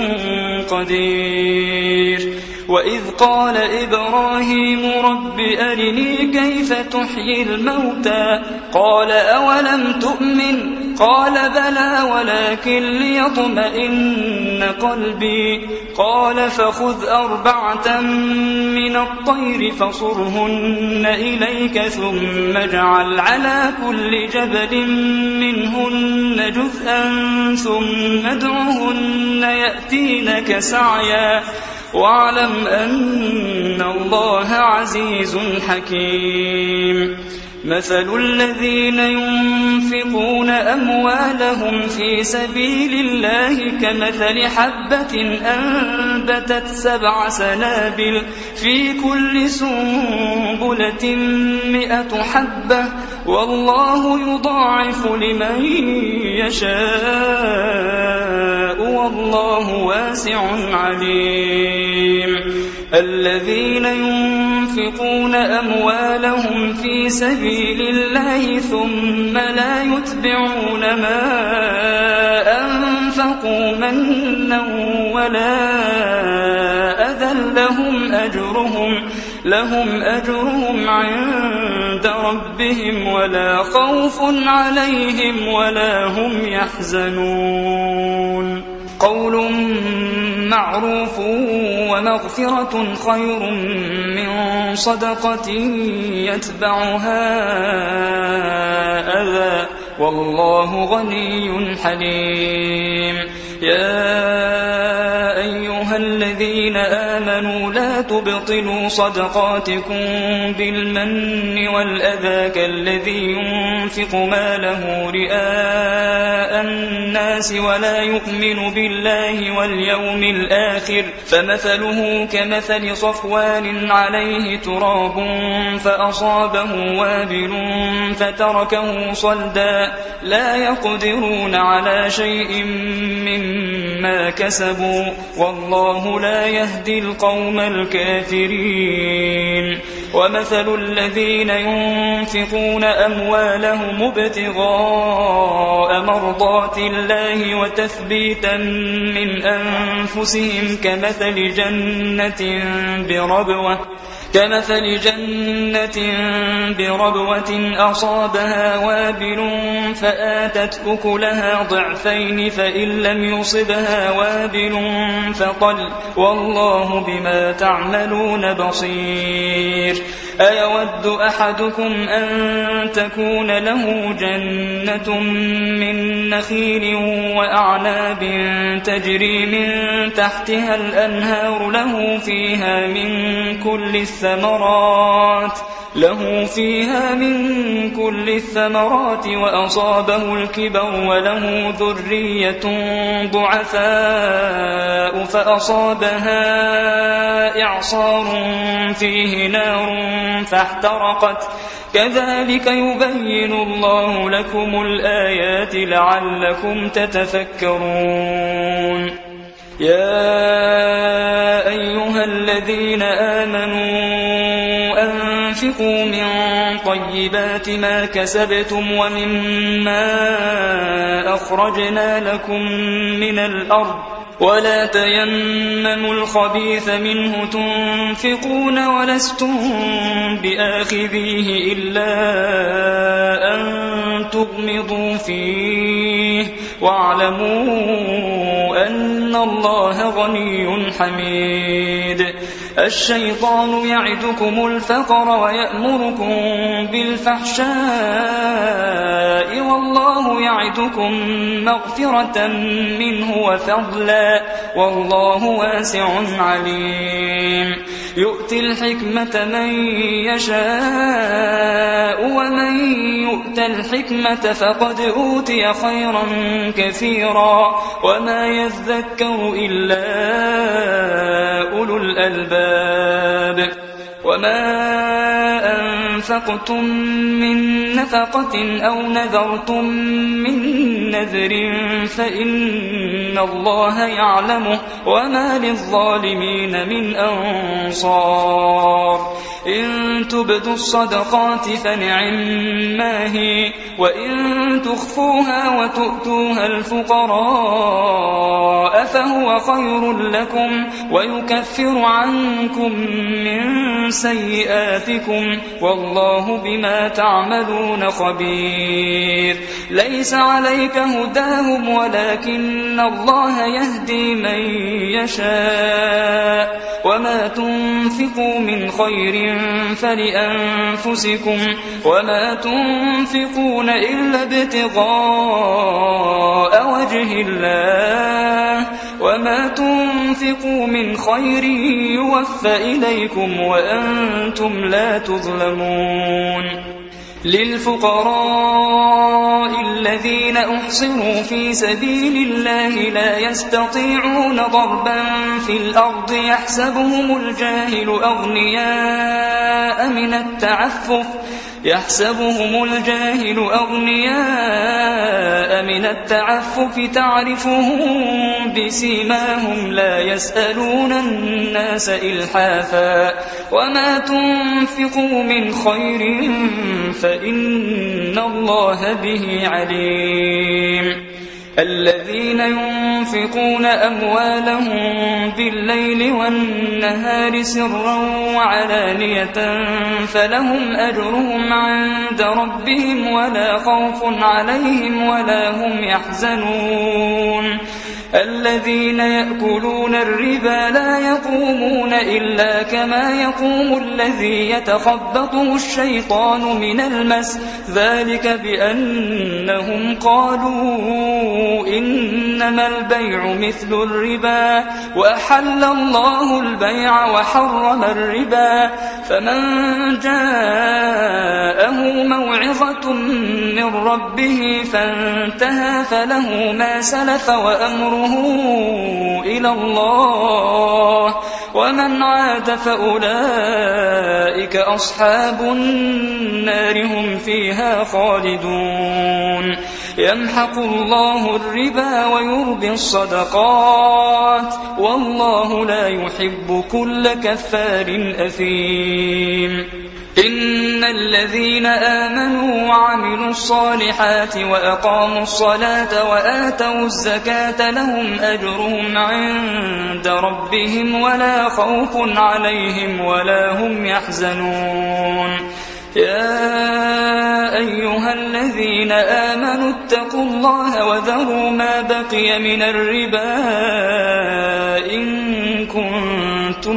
قدير. وإذ قال إبراهيم رب أرني كيف تحيي الموتى، قال أولم تؤمن؟ قال بلى ولكن ليطمئن قلبي، قال فخذ أربعة من الطير فصرهن إليك ثم اجعل على كل جبل منهن جزءا ثم ادعهن يأتينك سعيا، واعلم أن الله عزيز حكيم. مثل الذين ينفقون أموالهم في سبيل الله كمثل حبة أنبتت سبع سنابل في كل سنبلة مئة حبة، والله يضاعف لمن يشاء والله واسع عليم. الذين ينفقون أموالهم في سبيل الله ثم لا يتبعون ما أنفقوا منا ولا أذى لهم أجرهم لهم أجرهم عند ربهم ولا خوف عليهم ولا هم يحزنون. قول معروف ومغفرة خير من صدقة يتبعها أذى، والله غني حليم. يا أيها الذين آمنوا لا تبطلوا صدقاتكم بالمن والأذى كالذي ينفق ماله رئاء الناس ولا يؤمن بالله واليوم الآخر، فمثله كمثل صفوان عليه تراب فأصابه وابل فتركه صلدا، لا يقدرون على شيء مما كسبوا والله والله لا يهدي القوم الكافرين. ومثل الذين ينفقون أموالهم ابتغاء مرضات الله وتثبيتا من أنفسهم كمثل جنة بربوة كمثل جنة بربوة أصابها وابل فآتت أكلها ضعفين فإن لم يصبها وابل فطل والله بما تعملون بصير. أيود أحدكم أن تكون له جنة من نخيل وأعناب تجري من تحتها الأنهار له فيها من كل الثمرات له فيها من كل الثمرات وأصابه الكبر وله ذرية ضعفاء فأصابها إعصار فيه نار فاحترقت كذلك يبين الله لكم الآيات لعلكم تتفكرون. يا أيها الذين آمنوا أنفقوا من طيبات ما كسبتم ومما أخرجنا لكم من الأرض ولا تيمموا الخبيث منه تنفقون ولستم بآخذيه إلا أن تغمضوا فيه واعلموا أن الله غني حميد. الشيطان يعدكم الفقر ويأمركم بالفحشاء والله يعدكم مغفرة منه وفضلا والله واسع عليم. يؤتي الحكمة من يشاء ومن يؤت الحكمة فقد أوتي خيرا كثيرا وما يذكر إلا أولو الألباب. وما أنفقتم من نفقة أو نذرتم من نذر فإن الله يعلمه وما للظالمين من أنصار. إن تبدوا الصدقات فنعما هي وإن تخفوها وتؤتوها الفقراء فهو خير لكم ويكفر عنكم من سيئاتكم والله بما تعملون خبير. ليس عليك هداهم ولكن الله يهدي من يشاء وما تنفقوا من خير فلأنفسكم وما تنفقون إلا ابتغاء وجه الله وما تنفقوا من خير يوفى إليكم وأنتم لا تظلمون. للفقراء الذين أحصروا في سبيل الله لا يستطيعون ضربا في الأرض يحسبهم الجاهل أغنياء من التعفف يحسبهم الجاهل أغنياء من التعفف تعرفهم بسيماهم لا يسألون الناس إلحافا وما تنفقوا من خير فإن الله به عليم. الذين ينفقون أموالهم بالليل والنهار سرا وعلانية فلهم أجرهم عند ربهم ولا خوف عليهم ولا هم يحزنون. الذين يأكلون الربا لا يقومون إلا كما يقوم الذي يتخبطه الشيطان من المس ذلك بأنهم قالوا إنما البيع مثل الربا وأحل الله البيع وحرم الربا فمن جاءه موعظة من ربه فانتهى فله ما سلف وأمره إلى الله ومن عاد فأولئك أصحاب النار هم فيها خالدون. يمحق الله الربا ويربي الصدقات والله لا يحب كل كفار أثيم. إن الذين آمنوا وعملوا الصالحات وأقاموا الصلاة وآتوا الزكاة لهم أجرهم عند ربهم ولا خوف عليهم ولا هم يحزنون. يا أيها الذين آمنوا اتقوا الله وذروا ما بقي من الربا إن كنتم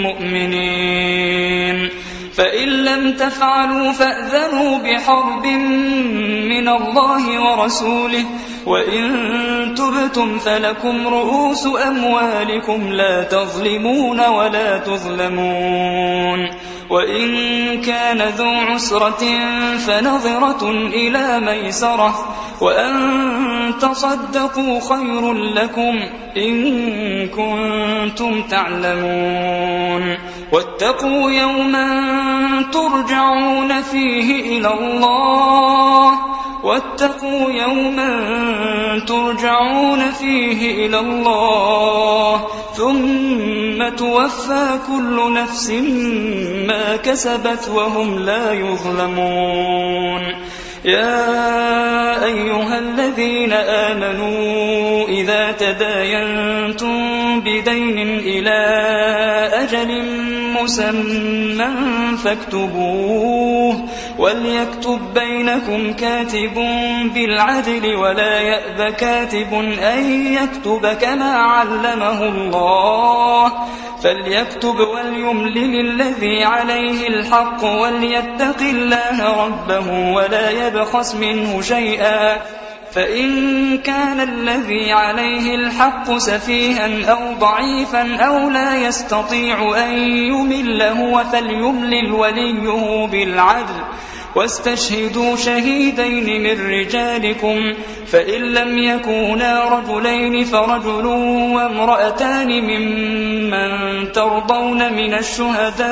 مؤمنين، فإن لم تفعلوا فأذنوا بحرب من الله ورسوله، وإن تبتم فلكم رؤوس أموالكم لا تظلمون ولا تظلمون. وإن كان ذو عسرة فنظرة إلى ميسرة، وأن تصدقوا خير لكم إن كنتم تعلمون. واتقوا يوما ترجعون فيه إلى الله واتقوا يوما ترجعون فيه إلى الله ثم توفى كل نفس ما كسبت وهم لا يظلمون. يا أيها الذين آمنوا إذا تداينتم بدين إلى أجل مسمى فاكتبوه، وليكتب بينكم كاتب بالعدل ولا يأب كاتب أن يكتب كما علمه الله، فليكتب وليملل الذي عليه الحق وليتق الله ربه ولا يبخس منه شيئا، فإن كان الذي عليه الحق سفيها أو ضعيفا أو لا يستطيع أن يمل هو فليملل وليه بالعدل، واستشهدوا شهيدين من رجالكم، فإن لم يكونا رجلين فرجل وامرأتان ممن ترضون من الشهداء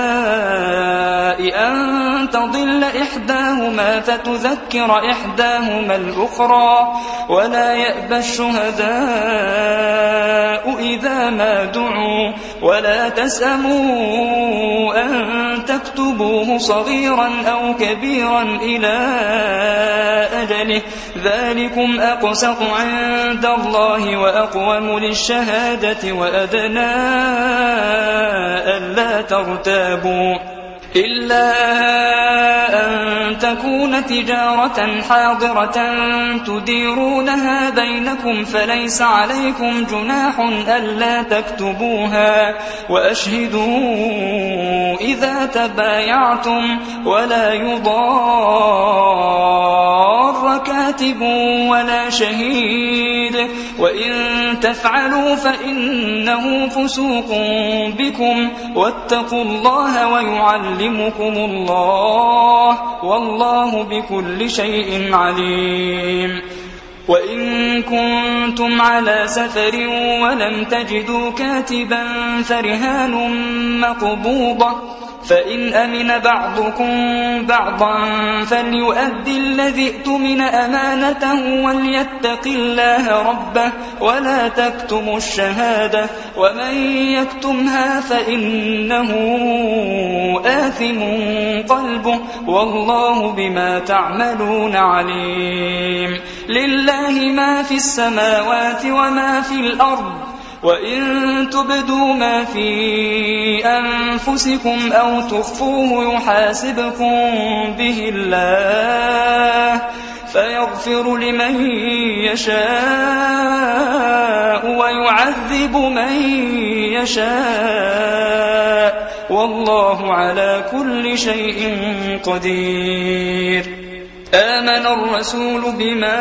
أن تضل إحداهما فتذكر إحداهما الأخرى، ولا يأبى الشهداء إذا ما دعوا، ولا تسأموا أن تكتبوه صغيرا أو كبيرا إلى أجله، ذلكم أقسط عند الله وأقوم للشهادة وأدنى ألا ترتابوا، إلا أن تكون تجارة حاضرة تديرونها بينكم فليس عليكم جناح ألا تكتبوها، وأشهدوا إذا تبايعتم، ولا يضار كاتب ولا شهيد، وإن تفعلوا فإنه فسوق بكم، واتقوا الله ويعلمكم الله والله بكل شيء عليم. وإن كنتم على سفر ولم تجدوا كاتبا فرهان مقبوضة، فإن أمن بعضكم بعضا فليؤدي الذي اؤتمن أمانته وليتق الله ربه ولا تكتموا الشهادة، ومن يكتمها فإنه آثم قلبه والله بما تعملون عليم. لله ما في السماوات وما في الأرض، وإن تبدوا ما في أنفسكم أو تخفوه يحاسبكم به الله فيغفر لمن يشاء ويعذب من يشاء والله على كل شيء قدير. آمن الرسول بما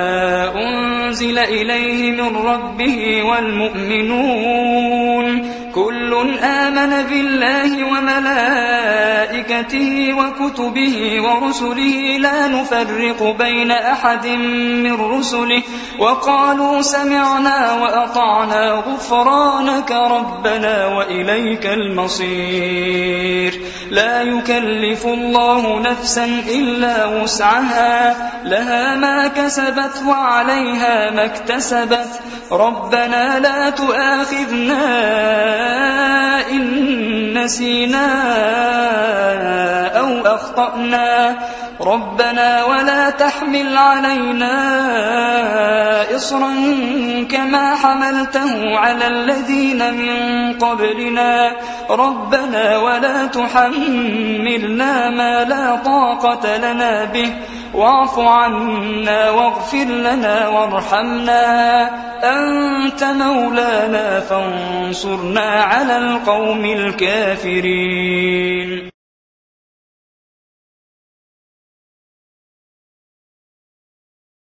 أنزل إليه من ربه والمؤمنون كل آمن بالله وملائكته وكتبه ورسله لا نفرق بين أحد من رسله وقالوا سمعنا وأطعنا غفرانك ربنا وإليك المصير لا يكلف الله نفسا إلا وسعها لها ما كسبت وعليها ما اكتسبت ربنا لا تؤاخذنا إن نسينا أو أخطأنا ربنا ولا تحمل علينا إصرا كما حملته على الذين من قبلنا ربنا ولا تحملنا ما لا طاقة لنا به واعف عنا واغفر لنا وارحمنا أنت مولانا فانصرنا على القوم الكافرين.